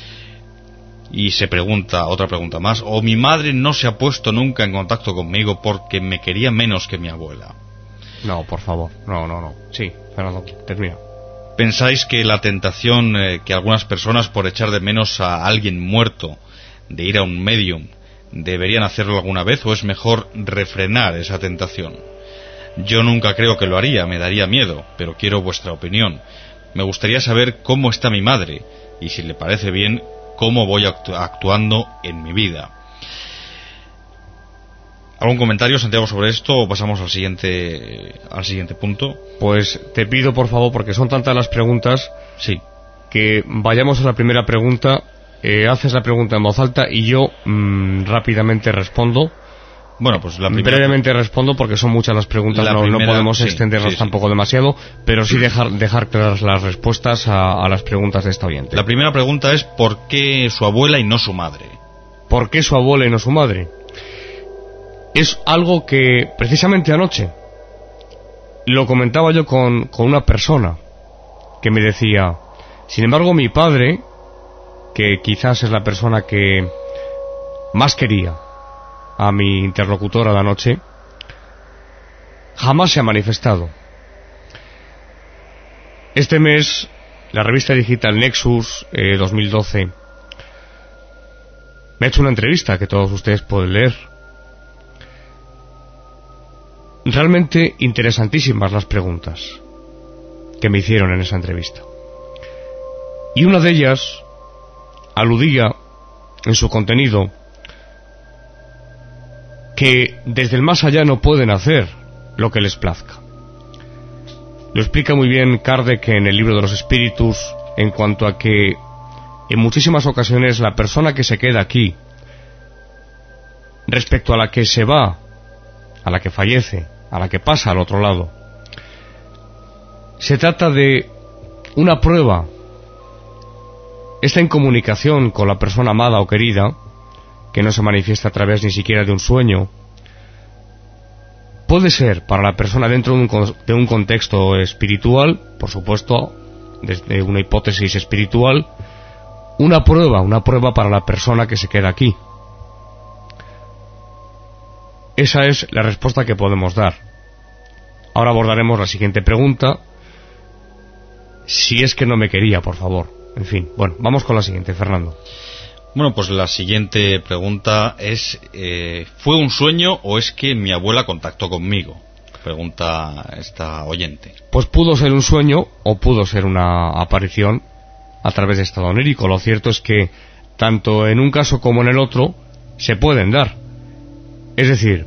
Y se pregunta, otra pregunta más: ¿o mi madre no se ha puesto nunca en contacto conmigo porque me quería menos que mi abuela? No, por favor, no, no, no. Sí, Fernando, termina. ¿Pensáis que la tentación eh, que algunas personas, por echar de menos a alguien muerto, de ir a un medium, deberían hacerlo alguna vez, o es mejor refrenar esa tentación? Yo nunca creo que lo haría, me daría miedo, pero quiero vuestra opinión. Me gustaría saber cómo está mi madre, y si le parece bien, cómo voy actu- actuando en mi vida. ¿Algún comentario, Santiago, sobre esto, o pasamos al siguiente, al siguiente punto? Pues te pido, por favor, porque son tantas las preguntas, Sí. que vayamos a la primera pregunta eh, haces la pregunta en voz alta y yo mmm, rápidamente respondo. Bueno, pues la primera... brevemente respondo porque son muchas las preguntas, no, primera, no podemos sí, extendernos sí, tampoco sí. demasiado, pero sí dejar, dejar claras las respuestas a, a las preguntas de esta oyente. La primera pregunta es ¿por qué su abuela y no su madre? ¿Por qué su abuela y no su madre? Es algo que precisamente anoche lo comentaba yo con, con una persona que me decía, sin embargo mi padre, que quizás es la persona que más quería a mi interlocutora de anoche, jamás se ha manifestado. Este mes la revista digital Nexus eh, dos mil doce me ha hecho una entrevista que todos ustedes pueden leer. Realmente interesantísimas las preguntas que me hicieron en esa entrevista. Y una de ellas aludía en su contenido que desde el más allá no pueden hacer lo que les plazca. Lo explica muy bien Kardec en el libro de los espíritus, en cuanto a que en muchísimas ocasiones la persona que se queda aquí, respecto a la que se va, a la que fallece, a la que pasa al otro lado, se trata de una prueba. Está en comunicación con la persona amada o querida, que no se manifiesta a través ni siquiera de un sueño. Puede ser para la persona dentro de un, de un contexto espiritual, por supuesto, desde una hipótesis espiritual, una prueba, una prueba para la persona que se queda aquí. Esa es la respuesta que podemos dar. Ahora abordaremos la siguiente pregunta. Si es que no me quería, por favor. En fin, bueno, vamos con la siguiente, Fernando. Bueno, pues la siguiente pregunta es, eh, ¿fue un sueño o es que mi abuela contactó conmigo? Pregunta esta oyente. Pues pudo ser un sueño o pudo ser una aparición a través de estado onírico. Lo cierto es que tanto en un caso como en el otro se pueden dar. Es decir,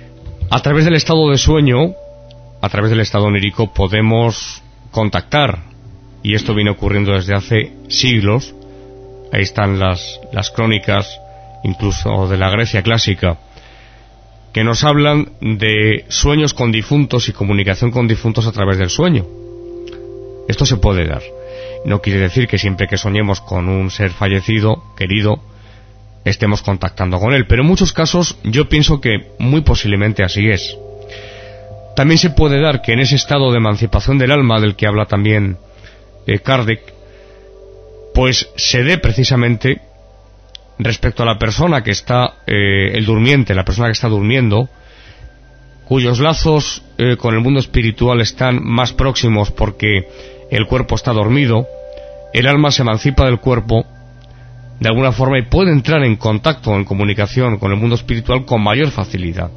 a través del estado de sueño, a través del estado onírico podemos contactar, y esto viene ocurriendo desde hace siglos. Ahí están las, las crónicas, incluso de la Grecia clásica, que nos hablan de sueños con difuntos y comunicación con difuntos a través del sueño. Esto se puede dar. No quiere decir que siempre que soñemos con un ser fallecido, querido, estemos contactando con él, pero en muchos casos yo pienso que muy posiblemente así es. También se puede dar que en ese estado de emancipación del alma del que habla también eh, Kardec, pues se dé precisamente respecto a la persona que está, eh, el durmiente, la persona que está durmiendo, cuyos lazos eh, con el mundo espiritual están más próximos porque el cuerpo está dormido, el alma se emancipa del cuerpo de alguna forma y puede entrar en contacto, en comunicación con el mundo espiritual con mayor facilidad.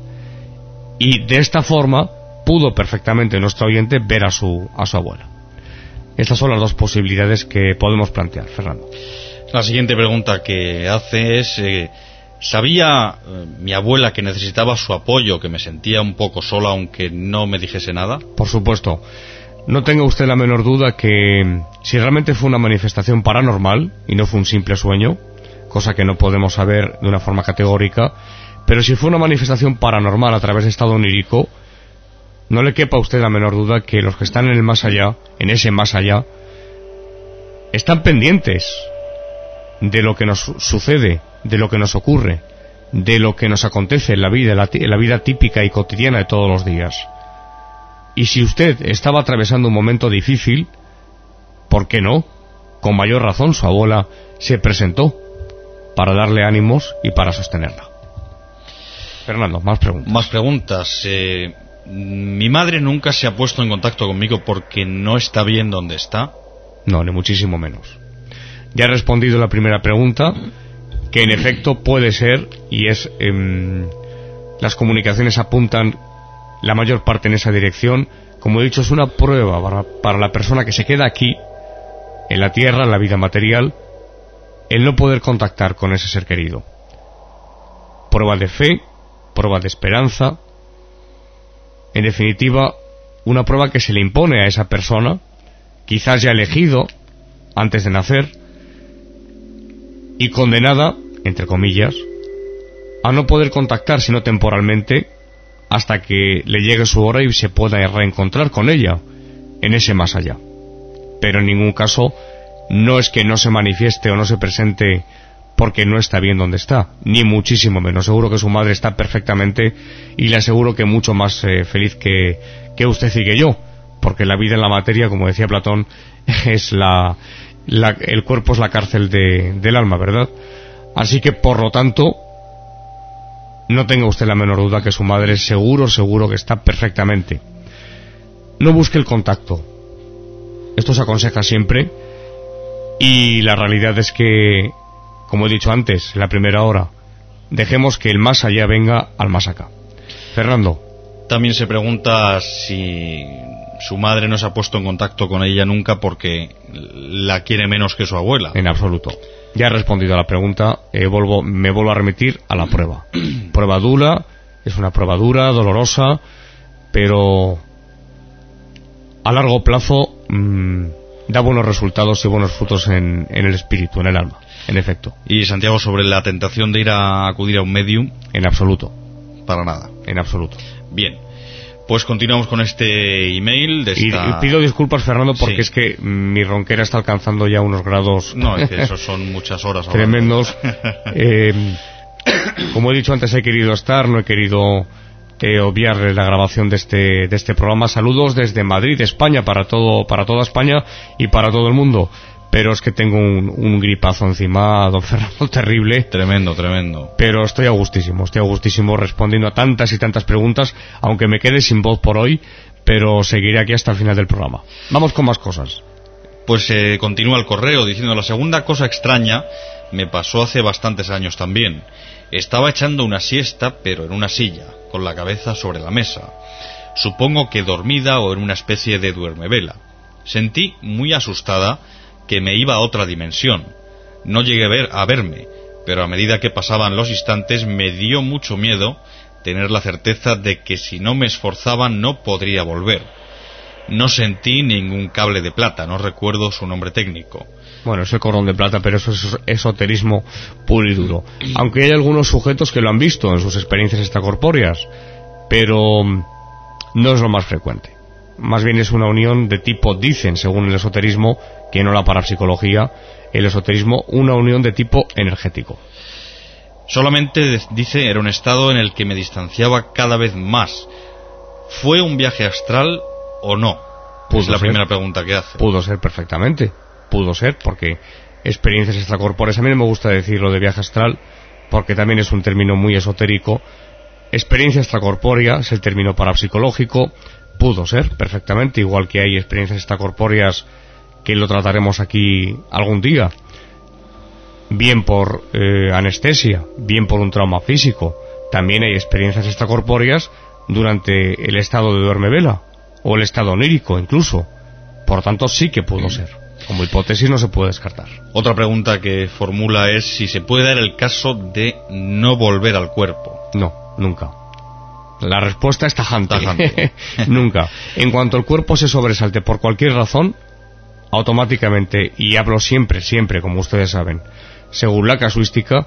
Y de esta forma pudo perfectamente nuestro oyente ver a su, a su abuela. Estas son las dos posibilidades que podemos plantear, Fernando. La siguiente pregunta que hace es, eh, ¿sabía eh, mi abuela que necesitaba su apoyo, que me sentía un poco sola aunque no me dijese nada? Por supuesto. No tenga usted la menor duda que si realmente fue una manifestación paranormal y no fue un simple sueño, cosa que no podemos saber de una forma categórica, pero si fue una manifestación paranormal a través de estado onírico, no le quepa a usted la menor duda que los que están en el más allá, en ese más allá, están pendientes de lo que nos sucede, de lo que nos ocurre, de lo que nos acontece en la vida, en la vida típica y cotidiana de todos los días. Y si usted estaba atravesando un momento difícil, ¿por qué no? Con mayor razón su abuela se presentó para darle ánimos y para sostenerla. Fernando, más preguntas. Más preguntas. Eh, ¿Mi madre nunca se ha puesto en contacto conmigo porque no está bien donde está? No, ni muchísimo menos. Ya he respondido la primera pregunta, que en efecto puede ser, y es... Eh, las comunicaciones apuntan la mayor parte en esa dirección. Como he dicho, es una prueba para, para la persona que se queda aquí, en la tierra, en la vida material, el no poder contactar con ese ser querido. Prueba de fe, prueba de esperanza, en definitiva, una prueba que se le impone a esa persona, quizás ya elegido antes de nacer, y condenada, entre comillas, a no poder contactar sino temporalmente hasta que le llegue su hora y se pueda reencontrar con ella en ese más allá. Pero en ningún caso no es que no se manifieste o no se presente porque no está bien donde está, ni muchísimo menos. Seguro que su madre está perfectamente y le aseguro que mucho más eh, feliz que, que usted y que yo, porque la vida en la materia, como decía Platón, es la, la el cuerpo es la cárcel de, del alma, ¿verdad? Así que, por lo tanto, no tenga usted la menor duda que su madre seguro, seguro que está perfectamente. No busque el contacto. Esto se aconseja siempre y la realidad es que, como he dicho antes, en la primera hora, dejemos que el más allá venga al más acá. Fernando. También se pregunta si su madre no se ha puesto en contacto con ella nunca porque la quiere menos que su abuela. En absoluto. Ya he respondido a la pregunta, eh, vuelvo, me vuelvo a remitir a la prueba. Prueba dura, es una prueba dura, dolorosa, pero a largo plazo mmm, da buenos resultados y buenos frutos en, en el espíritu, en el alma, en efecto. Y Santiago, sobre la tentación de ir a acudir a un medium. En absoluto. Para nada. En absoluto. Bien. Pues continuamos con este email de esta... y, y pido disculpas, Fernando, porque sí. es que mi ronquera está alcanzando ya unos grados... No, es que eso son muchas horas. tremendos. eh, como he dicho antes, he querido estar, no he querido eh, obviar la grabación de este de este programa. Saludos desde Madrid, España, para todo para toda España y para todo el mundo. Pero es que tengo un, un gripazo encima, don Fernando, terrible. Tremendo, tremendo. Pero estoy a gustísimo, estoy a gustísimo respondiendo a tantas y tantas preguntas, aunque me quede sin voz por hoy, pero seguiré aquí hasta el final del programa. Vamos con más cosas. Pues eh, continúa el correo diciendo: la segunda cosa extraña me pasó hace bastantes años también. Estaba echando una siesta, pero en una silla, con la cabeza sobre la mesa. Supongo que dormida o en una especie de duermevela. Sentí muy asustada que me iba a otra dimensión. No llegué a, ver, a verme, pero a medida que pasaban los instantes me dio mucho miedo tener la certeza de que si no me esforzaba no podría volver. No sentí ningún cable de plata, no recuerdo su nombre técnico. Bueno, es el cordón de plata, pero eso es esoterismo puro y duro. Aunque hay algunos sujetos que lo han visto en sus experiencias extracorpóreas, pero no es lo más frecuente. Más bien es una unión de tipo, dicen, según el esoterismo, que no la parapsicología, el esoterismo, una unión de tipo energético. Solamente, dice, era un estado en el que me distanciaba cada vez más. ¿Fue un viaje astral o no? Pudo es la ser. primera pregunta que hace. Pudo ser perfectamente, pudo ser, porque experiencias extracorpóreas, a mí no me gusta decirlo de viaje astral, porque también es un término muy esotérico. Experiencia extracorpórea es el término parapsicológico. Pudo ser perfectamente, igual que hay experiencias extracorpóreas que lo trataremos aquí algún día, bien por eh, anestesia, bien por un trauma físico. También hay experiencias extracorpóreas durante el estado de duermevela o el estado onírico incluso. Por tanto, sí que pudo ser. Como hipótesis no se puede descartar. Otra pregunta que formula es si se puede dar el caso de no volver al cuerpo. No, nunca. La respuesta es tajante. tajante. Nunca. En cuanto el cuerpo se sobresalte por cualquier razón, automáticamente, y hablo siempre, siempre, como ustedes saben, según la casuística,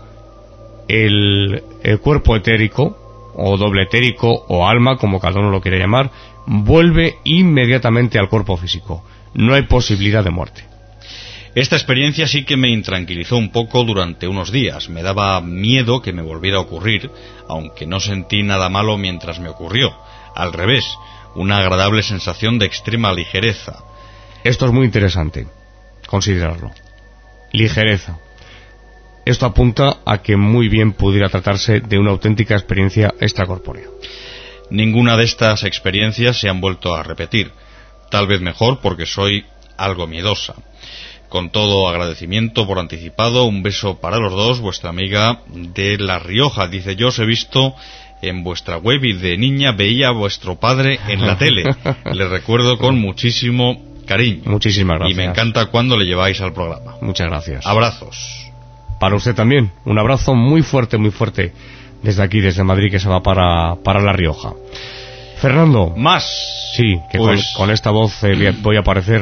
el, el cuerpo etérico, o doble etérico, o alma, como cada uno lo quiere llamar, vuelve inmediatamente al cuerpo físico. No hay posibilidad de muerte. Esta experiencia sí que me intranquilizó un poco durante unos días. Me daba miedo que me volviera a ocurrir, aunque no sentí nada malo mientras me ocurrió. Al revés, una agradable sensación de extrema ligereza. Esto es muy interesante, considerarlo. Ligereza. Esto apunta a que muy bien pudiera tratarse de una auténtica experiencia extracorpórea. Ninguna de estas experiencias se han vuelto a repetir. Tal vez mejor porque soy algo miedosa. Con todo agradecimiento por anticipado, un beso para los dos, vuestra amiga de La Rioja. Dice: yo os he visto en vuestra web y de niña veía a vuestro padre en la tele. Le recuerdo con muchísimo cariño. Muchísimas gracias. Y me encanta cuando le lleváis al programa. Muchas gracias. Abrazos. Para usted también, un abrazo muy fuerte, muy fuerte, desde aquí, desde Madrid, que se va para, para La Rioja. Fernando. Más. Sí, que pues... con, con esta voz eh, voy a parecer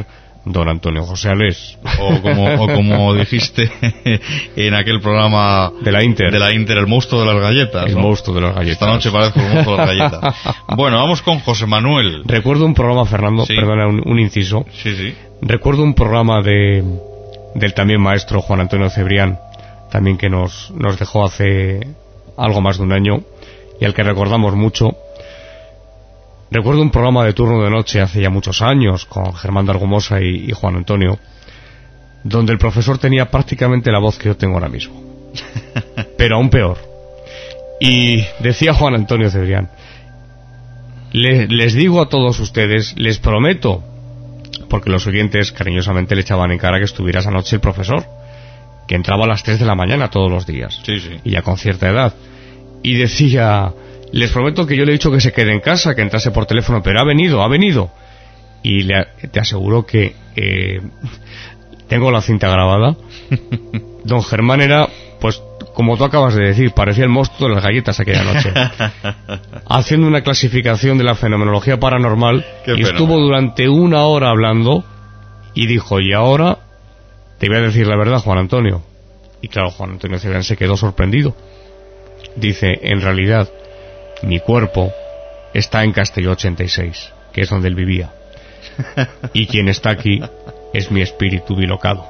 don Antonio José Alés. O como, o como dijiste en aquel programa de la Inter, de la Inter el monstruo de las galletas. El ¿no? monstruo de las galletas. Esta noche parezco el monstruo de las galletas. Bueno, vamos con José Manuel. Recuerdo un programa, Fernando, sí. perdona, un, un inciso. Sí, sí. Recuerdo un programa de del también maestro Juan Antonio Cebrián, también que nos, nos dejó hace algo más de un año, y al que recordamos mucho. Recuerdo un programa de turno de noche hace ya muchos años con Germán de Argumosa y, y Juan Antonio, donde el profesor tenía prácticamente la voz que yo tengo ahora mismo, pero aún peor. Y decía Juan Antonio Cebrián: Le, les digo a todos ustedes, les prometo, porque los oyentes cariñosamente le echaban en cara que estuviera esa noche el profesor, que entraba a las tres de la mañana todos los días, sí, sí. y ya con cierta edad, y decía: les prometo que yo le he dicho que se quede en casa, que entrase por teléfono, pero ha venido, ha venido. Y le, te aseguro que eh, tengo la cinta grabada. Don Germán era, pues, como tú acabas de decir, parecía el monstruo de las galletas aquella noche, haciendo una clasificación de la fenomenología paranormal. Qué y fenómeno. Estuvo durante una hora hablando y dijo: y ahora te voy a decir la verdad, Juan Antonio. Y claro, Juan Antonio Cebrián se quedó sorprendido. Dice: en realidad mi cuerpo está en Castelló ochenta y seis, que es donde él vivía, y quien está aquí es mi espíritu bilocado.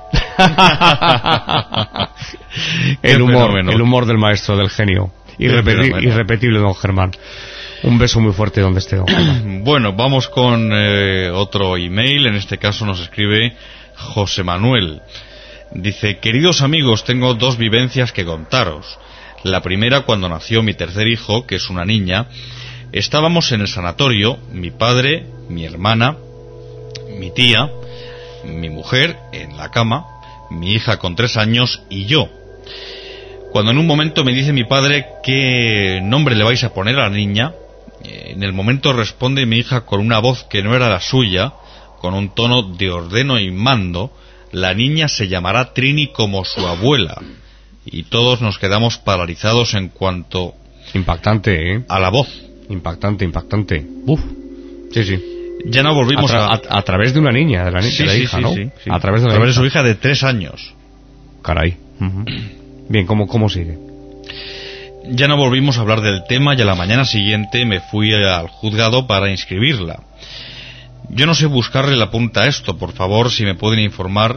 el humor fenómeno. El humor del maestro, del genio, Irrepeti- irrepetible don Germán. Un beso muy fuerte donde esté don Germán. Bueno, vamos con eh, otro email. En este caso nos escribe José Manuel. Dice: queridos amigos, tengo dos vivencias que contaros. La primera, cuando nació mi tercer hijo, que es una niña. Estábamos en el sanatorio, mi padre, mi hermana, mi tía, mi mujer en la cama, mi hija con tres años y yo. Cuando en un momento me dice mi padre qué nombre le vais a poner a la niña, en el momento responde mi hija con una voz que no era la suya, con un tono de ordeno y mando: la niña se llamará Trini como su abuela. Y todos nos quedamos paralizados en cuanto... Impactante, ¿eh? A la voz. Impactante, impactante. Uf. Sí, sí. Ya no volvimos a, tra- a... a... a través de una niña, de la, ni- sí, de la sí, hija, sí, ¿no? Sí, sí. A través de, la a través hija. de su hija de tres años. Caray. Uh-huh. Bien, ¿cómo, ¿cómo sigue? Ya no volvimos a hablar del tema y a la mañana siguiente me fui al juzgado para inscribirla. Yo no sé buscarle la punta a esto. Por favor, si me pueden informar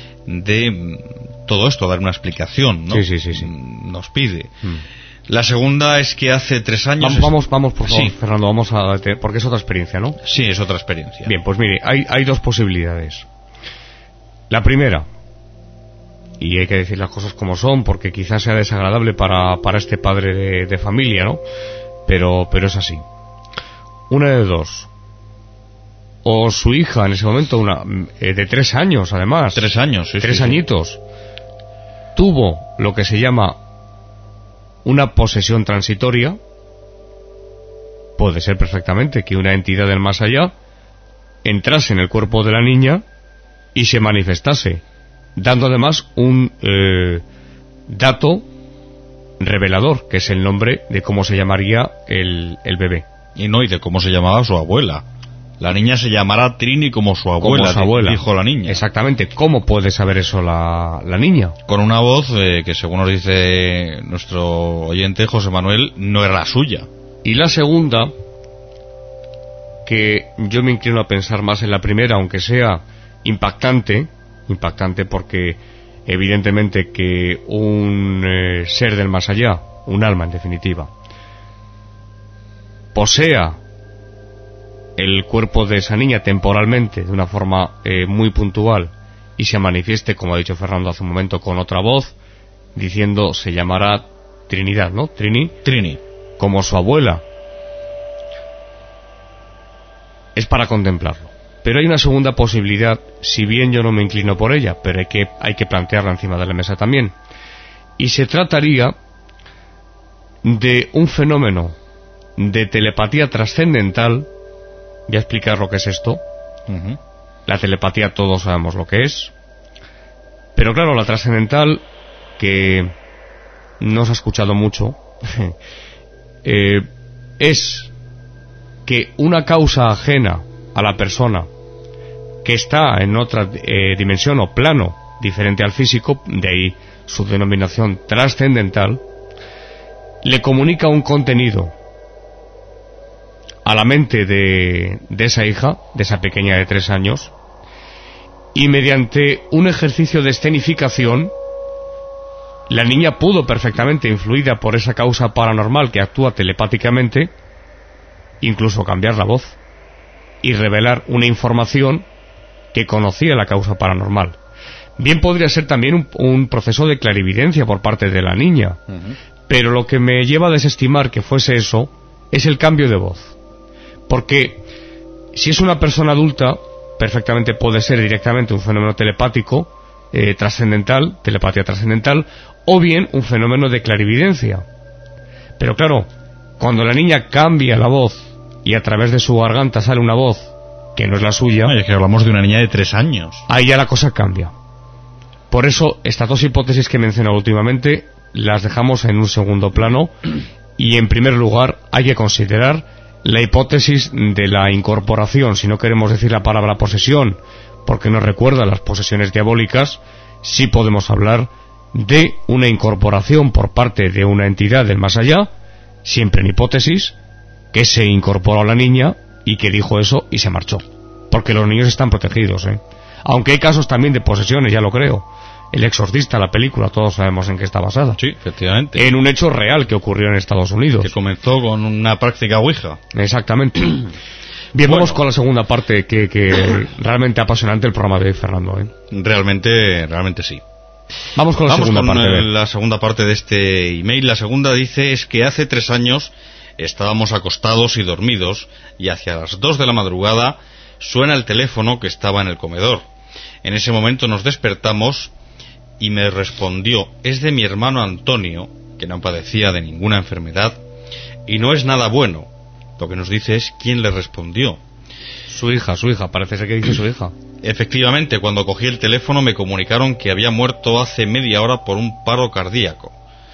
de todo esto, dar una explicación, ¿no? Sí, sí, sí, sí. Nos pide. Mm. La segunda es que hace tres años... Vamos, vamos, vamos por favor, sí. Fernando, vamos a... porque es otra experiencia, ¿no? Sí, es otra experiencia. Bien, pues mire, hay, hay dos posibilidades. La primera, y hay que decir las cosas como son, porque quizás sea desagradable para, para este padre de, de familia, ¿no? Pero, pero es así. Una de dos. O su hija, en ese momento, una eh, de tres años, además. Tres años, sí. Tres sí, añitos. Sí. Tuvo lo que se llama una posesión transitoria. Puede ser perfectamente que una entidad del más allá entrase en el cuerpo de la niña y se manifestase, dando además un eh, dato revelador, que es el nombre de cómo se llamaría el, el bebé. Y no, y de cómo se llamaba su abuela. La niña se llamará Trini como su abuela, como su abuela. Dijo la niña. Exactamente. ¿Cómo puede saber eso la, la niña? Con una voz eh, que, según nos dice nuestro oyente José Manuel, no era la suya. Y la segunda, que yo me inclino a pensar más en la primera, aunque sea impactante, impactante porque evidentemente que un eh, ser del más allá, un alma en definitiva, posea el cuerpo de esa niña temporalmente, de una forma eh, muy puntual, y se manifieste, como ha dicho Fernando hace un momento, con otra voz, diciendo, se llamará Trinidad, ¿no? Trini. Trini. Como su abuela. Es para contemplarlo. Pero hay una segunda posibilidad, si bien yo no me inclino por ella, pero hay que, hay que plantearla encima de la mesa también. Y se trataría de un fenómeno de telepatía trascendental. Voy a explicar lo que es esto. Uh-huh. La telepatía todos sabemos lo que es. Pero claro, la trascendental, que no se ha escuchado mucho, eh, es que una causa ajena a la persona, que está en otra eh, dimensión o plano diferente al físico, de ahí su denominación trascendental, le comunica un contenido a la mente de, de esa hija, de esa pequeña de tres años, y mediante un ejercicio de escenificación, la niña pudo perfectamente, influida por esa causa paranormal que actúa telepáticamente, incluso cambiar la voz y revelar una información que conocía la causa paranormal. Bien podría ser también un, un proceso de clarividencia por parte de la niña, uh-huh. Pero lo que me lleva a desestimar que fuese eso es el cambio de voz. Porque si es una persona adulta, perfectamente puede ser directamente un fenómeno telepático, eh, trascendental, telepatía trascendental, o bien un fenómeno de clarividencia. Pero claro, cuando la niña cambia la voz y a través de su garganta sale una voz que no es la suya... Oye, que hablamos de una niña de tres años. Ahí ya la cosa cambia. Por eso, estas dos hipótesis que he mencionado últimamente las dejamos en un segundo plano, y en primer lugar hay que considerar la hipótesis de la incorporación. Si no queremos decir la palabra posesión porque nos recuerda las posesiones diabólicas, sí podemos hablar de una incorporación por parte de una entidad del más allá, siempre en hipótesis, que se incorporó a la niña y que dijo eso y se marchó, porque los niños están protegidos, ¿eh? Aunque hay casos también de posesiones, ya lo creo. El Exorcista, la película, todos sabemos en qué está basada. Sí, efectivamente. En un hecho real que ocurrió en Estados Unidos. Que comenzó con una práctica ouija. Exactamente. Bien, bueno, vamos con la segunda parte, que, que realmente apasionante el programa de hoy, Fernando, ¿eh? Realmente, realmente sí. Vamos con la Vamos segunda con parte. El, la segunda parte de este email. La segunda dice es que hace tres años estábamos acostados y dormidos y hacia las dos de la madrugada suena el teléfono que estaba en el comedor. En ese momento nos despertamos y me respondió: es de mi hermano Antonio, que no padecía de ninguna enfermedad y no es nada bueno. Lo que nos dice es quién le respondió. Su hija, su hija, parece ser que dice su hija. Efectivamente, cuando cogí el teléfono me comunicaron que había muerto hace media hora por un paro cardíaco.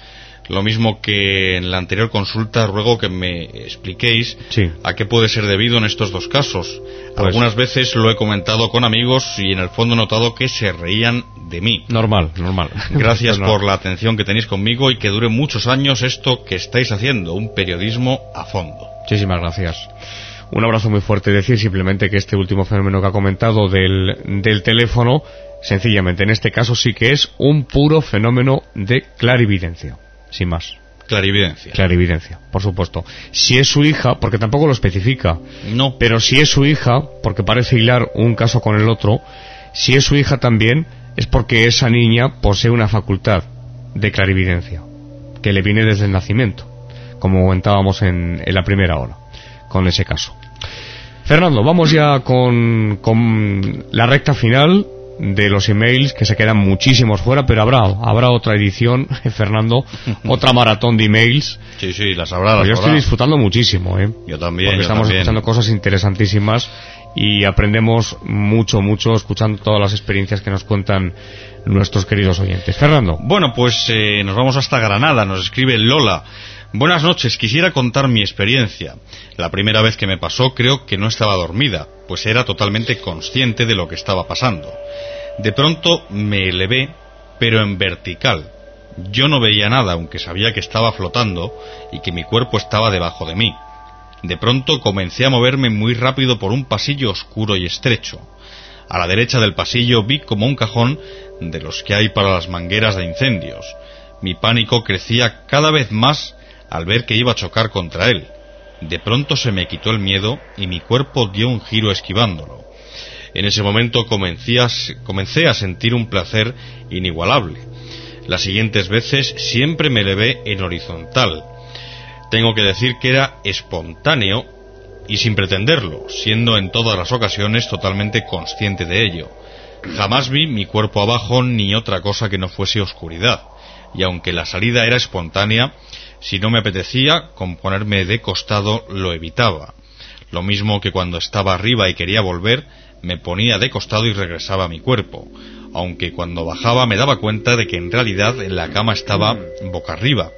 Lo mismo que en la anterior consulta, ruego que me expliquéis sí. a qué puede ser debido en estos dos casos. Pues, algunas veces lo he comentado con amigos y en el fondo he notado que se reían de mí. Normal, normal. Gracias por la atención que tenéis conmigo y que dure muchos años esto que estáis haciendo, un periodismo a fondo. Muchísimas gracias. Un abrazo muy fuerte. Decir simplemente que este último fenómeno que ha comentado del, del teléfono, sencillamente en este caso sí que es un puro fenómeno de clarividencia. Sin más. Clarividencia. Clarividencia, por supuesto. Si es su hija, porque tampoco lo especifica. No. Pero si es su hija, porque parece hilar un caso con el otro, si es su hija también, es porque esa niña posee una facultad de clarividencia, que le viene desde el nacimiento, como comentábamos en, en la primera hora, con ese caso. Fernando, vamos ya con, con la recta final de los emails, que se quedan muchísimos fuera, pero habrá habrá otra edición, Fernando, otra maratón de emails. Sí, sí, las habrá. Las pues yo habrá. estoy disfrutando muchísimo, ¿eh? Yo también. Porque yo estamos también. escuchando cosas interesantísimas y aprendemos mucho, mucho escuchando todas las experiencias que nos cuentan nuestros queridos oyentes. Fernando. Bueno, pues eh, nos vamos hasta Granada. Nos escribe Lola. Buenas noches, quisiera contar mi experiencia. La primera vez que me pasó creo que no estaba dormida, pues era totalmente consciente de lo que estaba pasando. De pronto me elevé, pero en vertical. Yo no veía nada, aunque sabía que estaba flotando y que mi cuerpo estaba debajo de mí. De pronto comencé a moverme muy rápido por un pasillo oscuro y estrecho. A la derecha del pasillo vi como un cajón de los que hay para las mangueras de incendios. Mi pánico crecía cada vez más al ver que iba a chocar contra él. De pronto se me quitó el miedo y mi cuerpo dio un giro esquivándolo. En ese momento comencé a, comencé a sentir un placer inigualable. Las siguientes veces siempre me elevé en horizontal. Tengo que decir que era espontáneo y sin pretenderlo, siendo en todas las ocasiones totalmente consciente de ello. Jamás vi mi cuerpo abajo ni otra cosa que no fuese oscuridad, y aunque la salida era espontánea, si no me apetecía con ponerme de costado lo evitaba. Lo mismo que cuando estaba arriba y quería volver, me ponía de costado y regresaba a mi cuerpo, aunque cuando bajaba me daba cuenta de que en realidad la cama estaba boca arriba.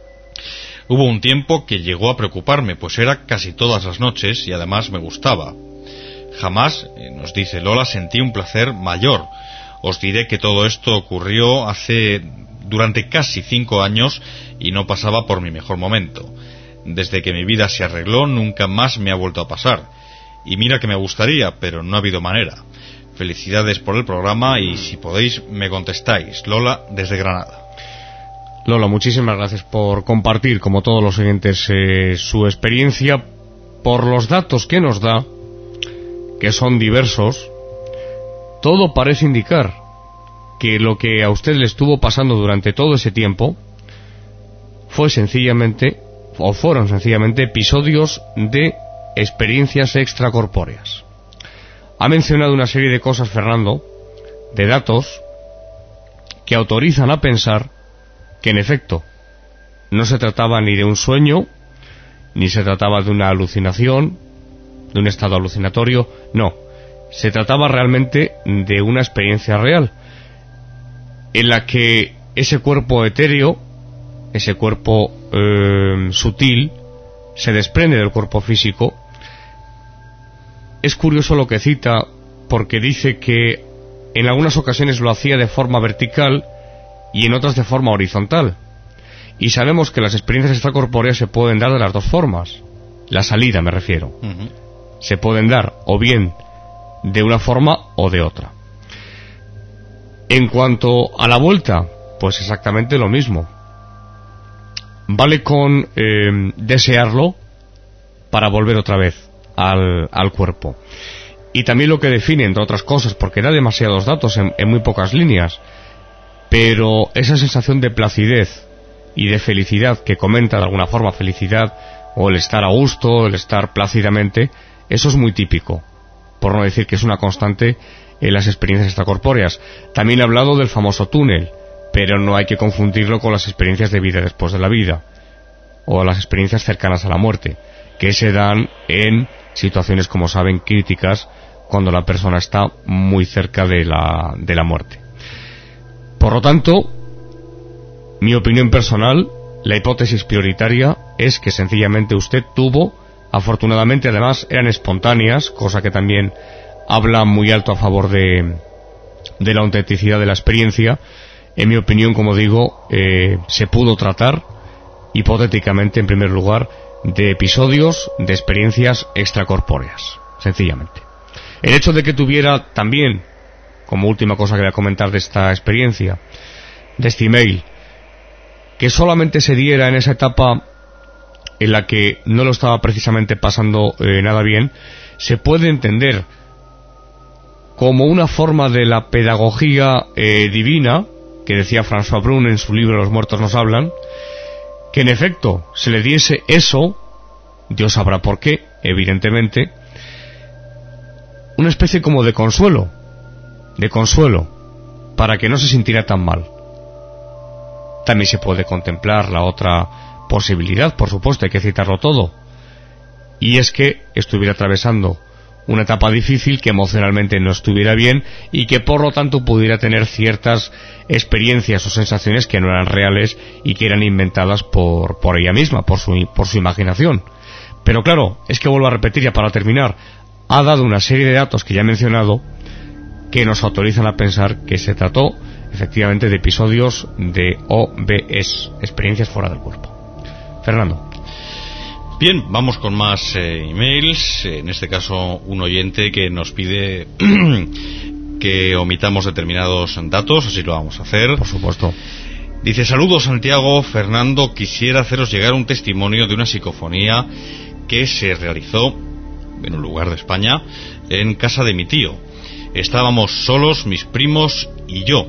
Hubo un tiempo que llegó a preocuparme, pues era casi todas las noches y además me gustaba. Jamás, eh, nos dice Lola, sentí un placer mayor. Os diré que todo esto ocurrió hace durante casi cinco años y no pasaba por mi mejor momento. Desde que mi vida se arregló nunca más me ha vuelto a pasar. Y mira que me gustaría, pero no ha habido manera. Felicidades por el programa y si podéis me contestáis. Lola, desde Granada. Lola, muchísimas gracias por compartir, como todos los oyentes, eh, su experiencia. Por los datos que nos da, que son diversos, todo parece indicar que lo que a usted le estuvo pasando durante todo ese tiempo fue sencillamente, o fueron sencillamente, episodios de experiencias extracorpóreas. Ha mencionado una serie de cosas, Fernando, de datos, que autorizan a pensar que en efecto no se trataba ni de un sueño, ni se trataba de una alucinación, de un estado alucinatorio, no. Se trataba realmente de una experiencia real, en la que ese cuerpo etéreo, ese cuerpo eh, sutil, se desprende del cuerpo físico. Es curioso lo que cita, porque dice que en algunas ocasiones lo hacía de forma vertical y en otras de forma horizontal. Y sabemos que las experiencias extracorpóreas se pueden dar de las dos formas. La salida, me refiero. Uh-huh. Se pueden dar o bien de una forma o de otra. En cuanto a la vuelta, pues exactamente lo mismo. Vale con eh, desearlo para volver otra vez al, al cuerpo. Y también lo que define, entre otras cosas, porque da demasiados datos en, en muy pocas líneas, pero esa sensación de placidez y de felicidad que comenta, de alguna forma felicidad, o el estar a gusto, el estar plácidamente, eso es muy típico, por no decir que es una constante en las experiencias extracorpóreas. También he hablado del famoso túnel, pero no hay que confundirlo con las experiencias de vida después de la vida, o las experiencias cercanas a la muerte, que se dan en situaciones, como saben, críticas, cuando la persona está muy cerca de la, de la muerte. Por lo tanto, mi opinión personal, la hipótesis prioritaria es que sencillamente usted tuvo, afortunadamente además eran espontáneas, cosa que también habla muy alto a favor de, de la autenticidad de la experiencia. En mi opinión, como digo, eh, se pudo tratar hipotéticamente, en primer lugar, de episodios de experiencias extracorpóreas, sencillamente. El hecho de que tuviera también, como última cosa que voy a comentar de esta experiencia, de este email, que solamente se diera en esa etapa en la que no lo estaba precisamente pasando eh, nada bien, se puede entender como una forma de la pedagogía eh, divina, que decía François Brun en su libro Los muertos nos hablan, que en efecto se le diese eso, Dios sabrá por qué, evidentemente, una especie como de consuelo, de consuelo, para que no se sintiera tan mal. También se puede contemplar la otra posibilidad, por supuesto, hay que citarlo todo, y es que estuviera atravesando una etapa difícil, que emocionalmente no estuviera bien y que por lo tanto pudiera tener ciertas experiencias o sensaciones que no eran reales y que eran inventadas por, por ella misma, por su, por su imaginación. Pero claro, es que vuelvo a repetir ya para terminar, ha dado una serie de datos que ya he mencionado que nos autorizan a pensar que se trató efectivamente de episodios de O B S, experiencias fuera del cuerpo. Fernando. Bien, vamos con más eh, emails. En este caso, un oyente que nos pide que omitamos determinados datos, así lo vamos a hacer. Por supuesto. Dice: saludos, Santiago. Fernando, quisiera haceros llegar un testimonio de una psicofonía que se realizó en un lugar de España, en casa de mi tío. Estábamos solos, mis primos y yo.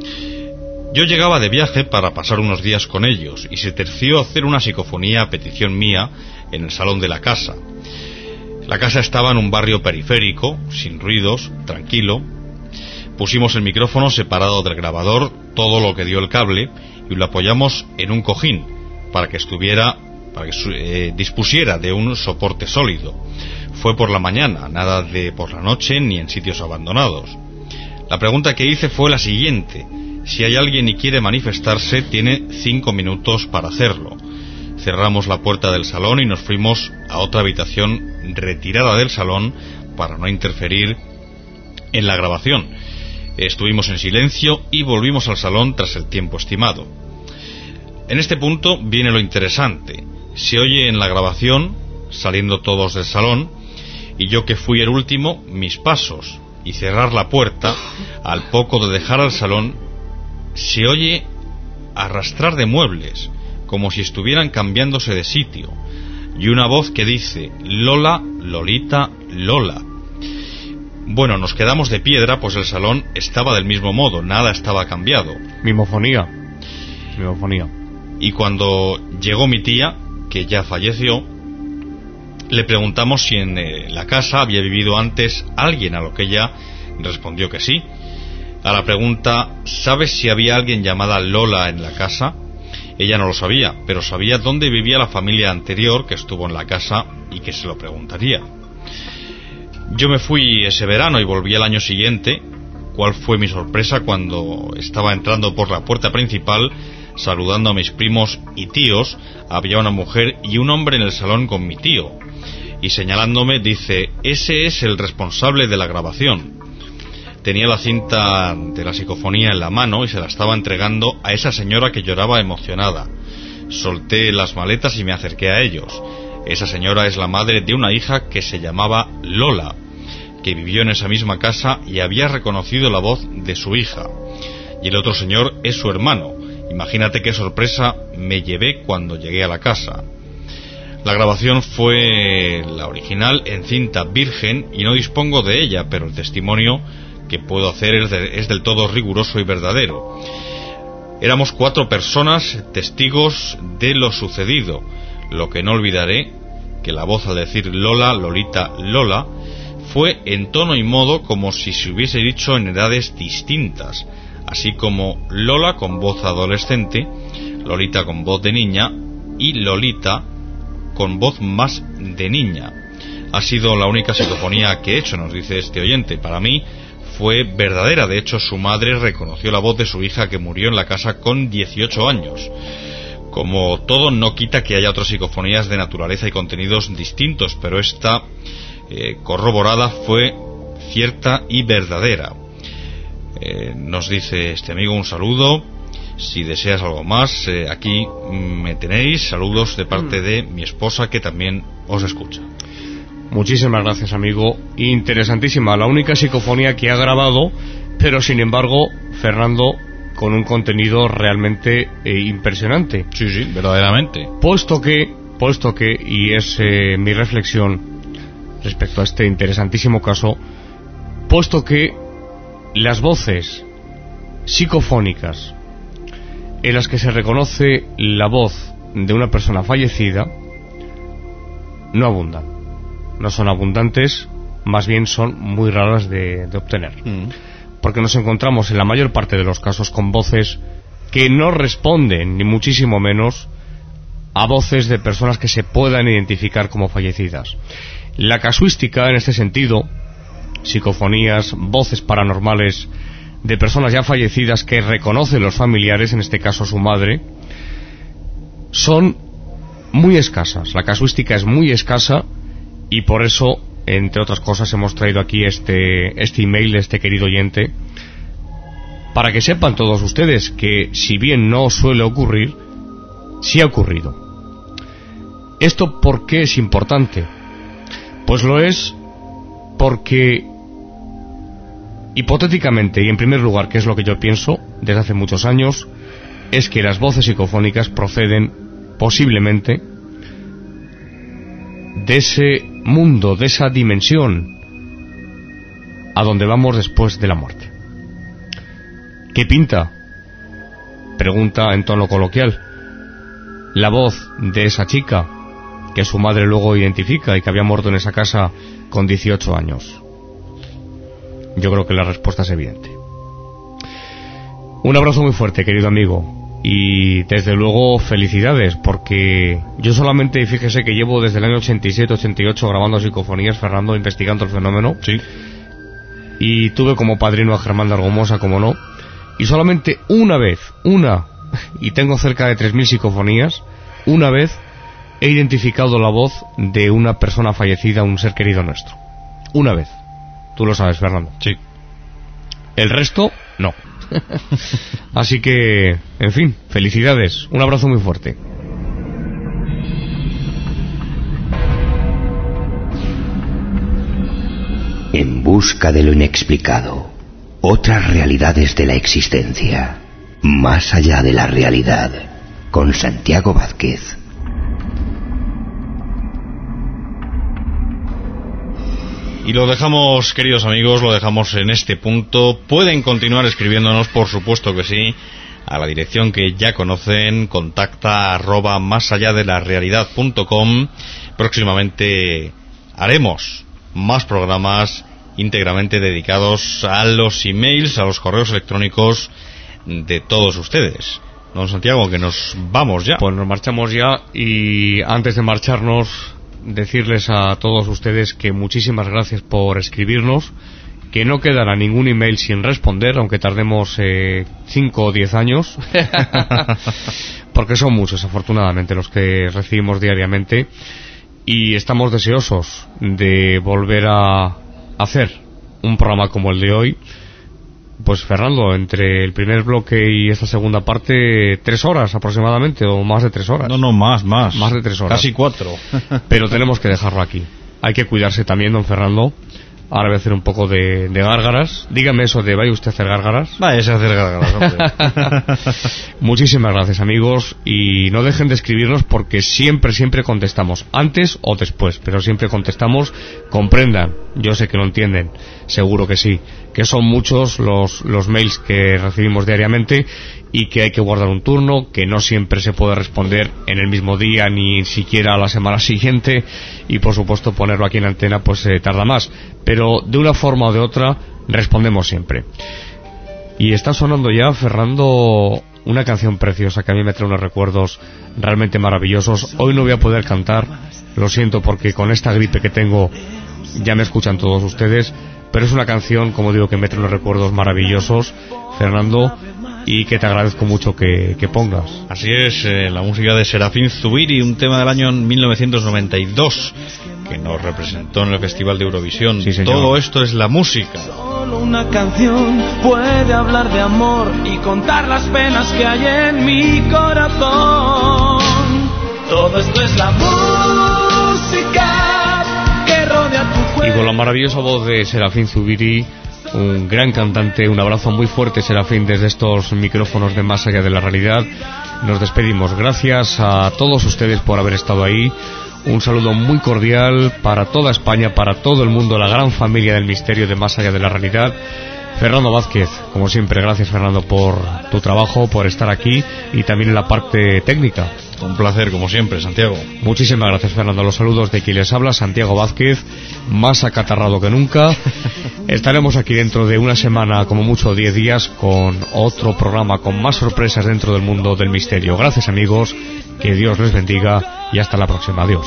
Yo llegaba de viaje para pasar unos días con ellos y se terció hacer una psicofonía a petición mía en el salón de la casa. La casa estaba en un barrio periférico, sin ruidos, tranquilo. Pusimos el micrófono separado del grabador, todo lo que dio el cable, y lo apoyamos en un cojín para que estuviera, para que eh, dispusiera de un soporte sólido. Fue por la mañana, nada de por la noche ni en sitios abandonados. La pregunta que hice fue la siguiente: si hay alguien y quiere manifestarse, tiene cinco minutos para hacerlo. Cerramos la puerta del salón y nos fuimos a otra habitación retirada del salón para no interferir en la grabación. Estuvimos en silencio y volvimos al salón tras el tiempo estimado. En este punto viene lo interesante. Se oye en la grabación, saliendo todos del salón, y yo que fui el último, mis pasos, y cerrar la puerta. Al poco de dejar al salón, se oye arrastrar de muebles, como si estuvieran cambiándose de sitio, y una voz que dice: Lola, Lolita, Lola. Bueno, nos quedamos de piedra, pues el salón estaba del mismo modo, nada estaba cambiado. Mimofonía. Mimofonía. Y cuando llegó mi tía, que ya falleció, le preguntamos si en eh, la casa había vivido antes alguien, a lo que ella respondió que sí. A la pregunta: ¿sabes si había alguien llamada Lola en la casa? Ella no lo sabía, pero sabía dónde vivía la familia anterior que estuvo en la casa y que se lo preguntaría. Yo me fui ese verano y volví al año siguiente. ¿Cuál fue mi sorpresa cuando estaba entrando por la puerta principal, saludando a mis primos y tíos? Había una mujer y un hombre en el salón con mi tío, y señalándome dice: ese es el responsable de la grabación. Tenía la cinta de la psicofonía en la mano y se la estaba entregando a esa señora que lloraba emocionada. Solté las maletas y me acerqué a ellos. Esa señora es la madre de una hija que se llamaba Lola, que vivió en esa misma casa y había reconocido la voz de su hija. Y el otro señor es su hermano. Imagínate qué sorpresa me llevé cuando llegué a la casa. La grabación fue la original en cinta virgen y no dispongo de ella, pero el testimonio que puedo hacer es, de, es del todo riguroso y verdadero. Éramos cuatro personas testigos de lo sucedido. Lo que no olvidaré, que la voz al decir Lola, Lolita, Lola, fue en tono y modo como si se hubiese dicho en edades distintas, así como Lola con voz adolescente, Lolita con voz de niña y Lolita con voz más de niña. Ha sido la única psicofonía que he hecho, nos dice este oyente. Para mí fue verdadera. De hecho, su madre reconoció la voz de su hija que murió en la casa con dieciocho años. Como todo, no quita que haya otras psicofonías de naturaleza y contenidos distintos, pero esta eh, corroborada fue cierta y verdadera. Eh, nos dice este amigo: un saludo. Si deseas algo más, eh, aquí me tenéis. Saludos de parte de mi esposa, que también os escucha. Muchísimas gracias, amigo. Interesantísima, la única psicofonía que ha grabado, pero sin embargo, Fernando, con un contenido realmente eh, impresionante. Sí, sí, verdaderamente. Puesto que, puesto que, y es eh, mi reflexión respecto a este interesantísimo caso, puesto que las voces psicofónicas en las que se reconoce la voz de una persona fallecida no abundan. No son abundantes, más bien son muy raras de, de obtener. Mm. Porque nos encontramos en la mayor parte de los casos con voces que no responden, ni muchísimo menos, a voces de personas que se puedan identificar como fallecidas. La casuística, en este sentido, psicofonías, voces paranormales de personas ya fallecidas que reconocen los familiares, en este caso su madre, son muy escasas. La casuística es muy escasa y por eso, entre otras cosas, hemos traído aquí este, este email de este querido oyente, para que sepan todos ustedes que, si bien no suele ocurrir, sí ha ocurrido. ¿Esto por qué es importante? Pues lo es porque, hipotéticamente, y en primer lugar, que es lo que yo pienso desde hace muchos años, es que las voces psicofónicas proceden posiblemente de ese mundo, de esa dimensión a donde vamos después de la muerte. ¿Qué pinta?, pregunta en tono coloquial, la voz de esa chica que su madre luego identifica y que había muerto en esa casa con dieciocho años. Yo creo que la respuesta es evidente. Un abrazo muy fuerte, querido amigo. Y desde luego felicidades, porque yo solamente, fíjese que llevo desde el año ochenta y siete ochenta y ocho grabando psicofonías, Fernando, investigando el fenómeno. Sí. Y tuve como padrino a Germán de Argomosa, como no. Y solamente una vez, una, y tengo cerca de tres mil psicofonías, una vez he identificado la voz de una persona fallecida, un ser querido nuestro. una vez. Tú lo sabes, Fernando. Sí. El resto, no. Así que, en fin, felicidades. Un abrazo muy fuerte. En busca de lo inexplicado, otras realidades de la existencia, más allá de la realidad, con Santiago Vázquez. Y lo dejamos, queridos amigos, lo dejamos en este punto. Pueden continuar escribiéndonos, por supuesto que sí, a la dirección que ya conocen, contacta arroba más allá de la realidad punto com. Próximamente haremos más programas íntegramente dedicados a los emails, a los correos electrónicos de todos ustedes. Don Santiago, que nos vamos ya. Pues nos marchamos ya, y antes de marcharnos, decirles a todos ustedes que muchísimas gracias por escribirnos, que no quedará ningún email sin responder, aunque tardemos eh, cinco o diez años, porque son muchos, afortunadamente, los que recibimos diariamente, y estamos deseosos de volver a hacer un programa como el de hoy. Pues Fernando, entre el primer bloque y esta segunda parte, tres horas aproximadamente, o más de tres horas. No, no, más, más. Más de tres horas. Casi cuatro. Pero tenemos que dejarlo aquí. Hay que cuidarse también, don Fernando. Ahora voy a hacer un poco de, de gárgaras. Dígame eso de ¿vaya usted a hacer gárgaras? Vaya a hacer gárgaras, hombre. Muchísimas gracias, amigos. Y no dejen de escribirnos, porque siempre, siempre contestamos. Antes o después, pero siempre contestamos. Comprendan. Yo sé que lo entienden. Seguro que sí. Que son muchos los, los mails que recibimos diariamente, y que hay que guardar un turno, que no siempre se puede responder en el mismo día, ni siquiera a la semana siguiente, y por supuesto ponerlo aquí en antena pues eh, tarda más, pero de una forma o de otra respondemos siempre. Y está sonando ya, Fernando, una canción preciosa que a mí me trae unos recuerdos realmente maravillosos. Hoy no voy a poder cantar, lo siento, porque con esta gripe que tengo ya me escuchan todos ustedes, pero es una canción, como digo, que me trae unos recuerdos maravillosos, Fernando, y que te agradezco mucho que, que pongas. Así es, eh, la música de Serafín Zubiri, un tema del año mil novecientos noventa y dos, que nos representó en el Festival de Eurovisión. Sí, señor. Todo esto es la música. Solo una canción puede hablar de amor y contar las penas que hay en mi corazón. Todo esto es la música que rodea tu cuerpo. Y con la maravillosa voz de Serafín Zubiri, un gran cantante, un abrazo muy fuerte, Serafín, desde estos micrófonos de Más Allá de la Realidad. Nos despedimos. Gracias a todos ustedes por haber estado ahí. Un saludo muy cordial para toda España, para todo el mundo, la gran familia del misterio de Más Allá de la Realidad. Fernando Vázquez, como siempre, gracias, Fernando, por tu trabajo, por estar aquí, y también en la parte técnica. Un placer, como siempre, Santiago. Muchísimas gracias, Fernando. Los saludos de quien les habla, Santiago Vázquez, más acatarrado que nunca. Estaremos aquí dentro de una semana, como mucho diez días, con otro programa, con más sorpresas dentro del mundo del misterio. Gracias, amigos, que Dios les bendiga, y hasta la próxima. Adiós.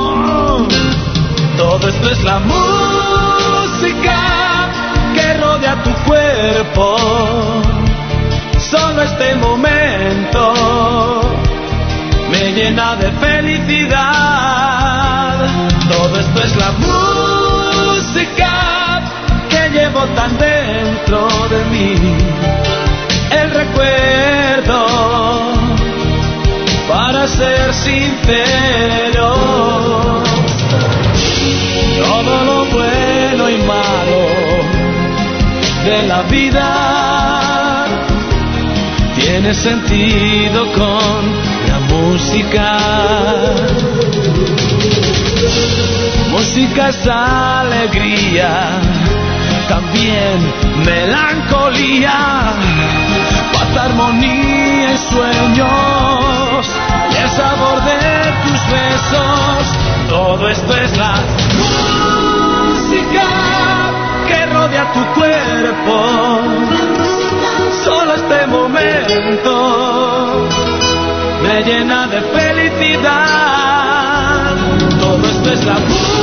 Todo esto es la música que rodea tu cuerpo. Solo este momento me llena de felicidad. Todo esto es la música que llevo tan dentro de mí. El recuerdo, para ser sincero, todo lo bueno y malo de la vida tiene sentido con la música. Música es alegría, también melancolía, paz, armonía y sueños, y el sabor de tus besos. Todo esto es la música que rodea tu cuerpo. Solo este momento me llena de felicidad. Todo esto es la música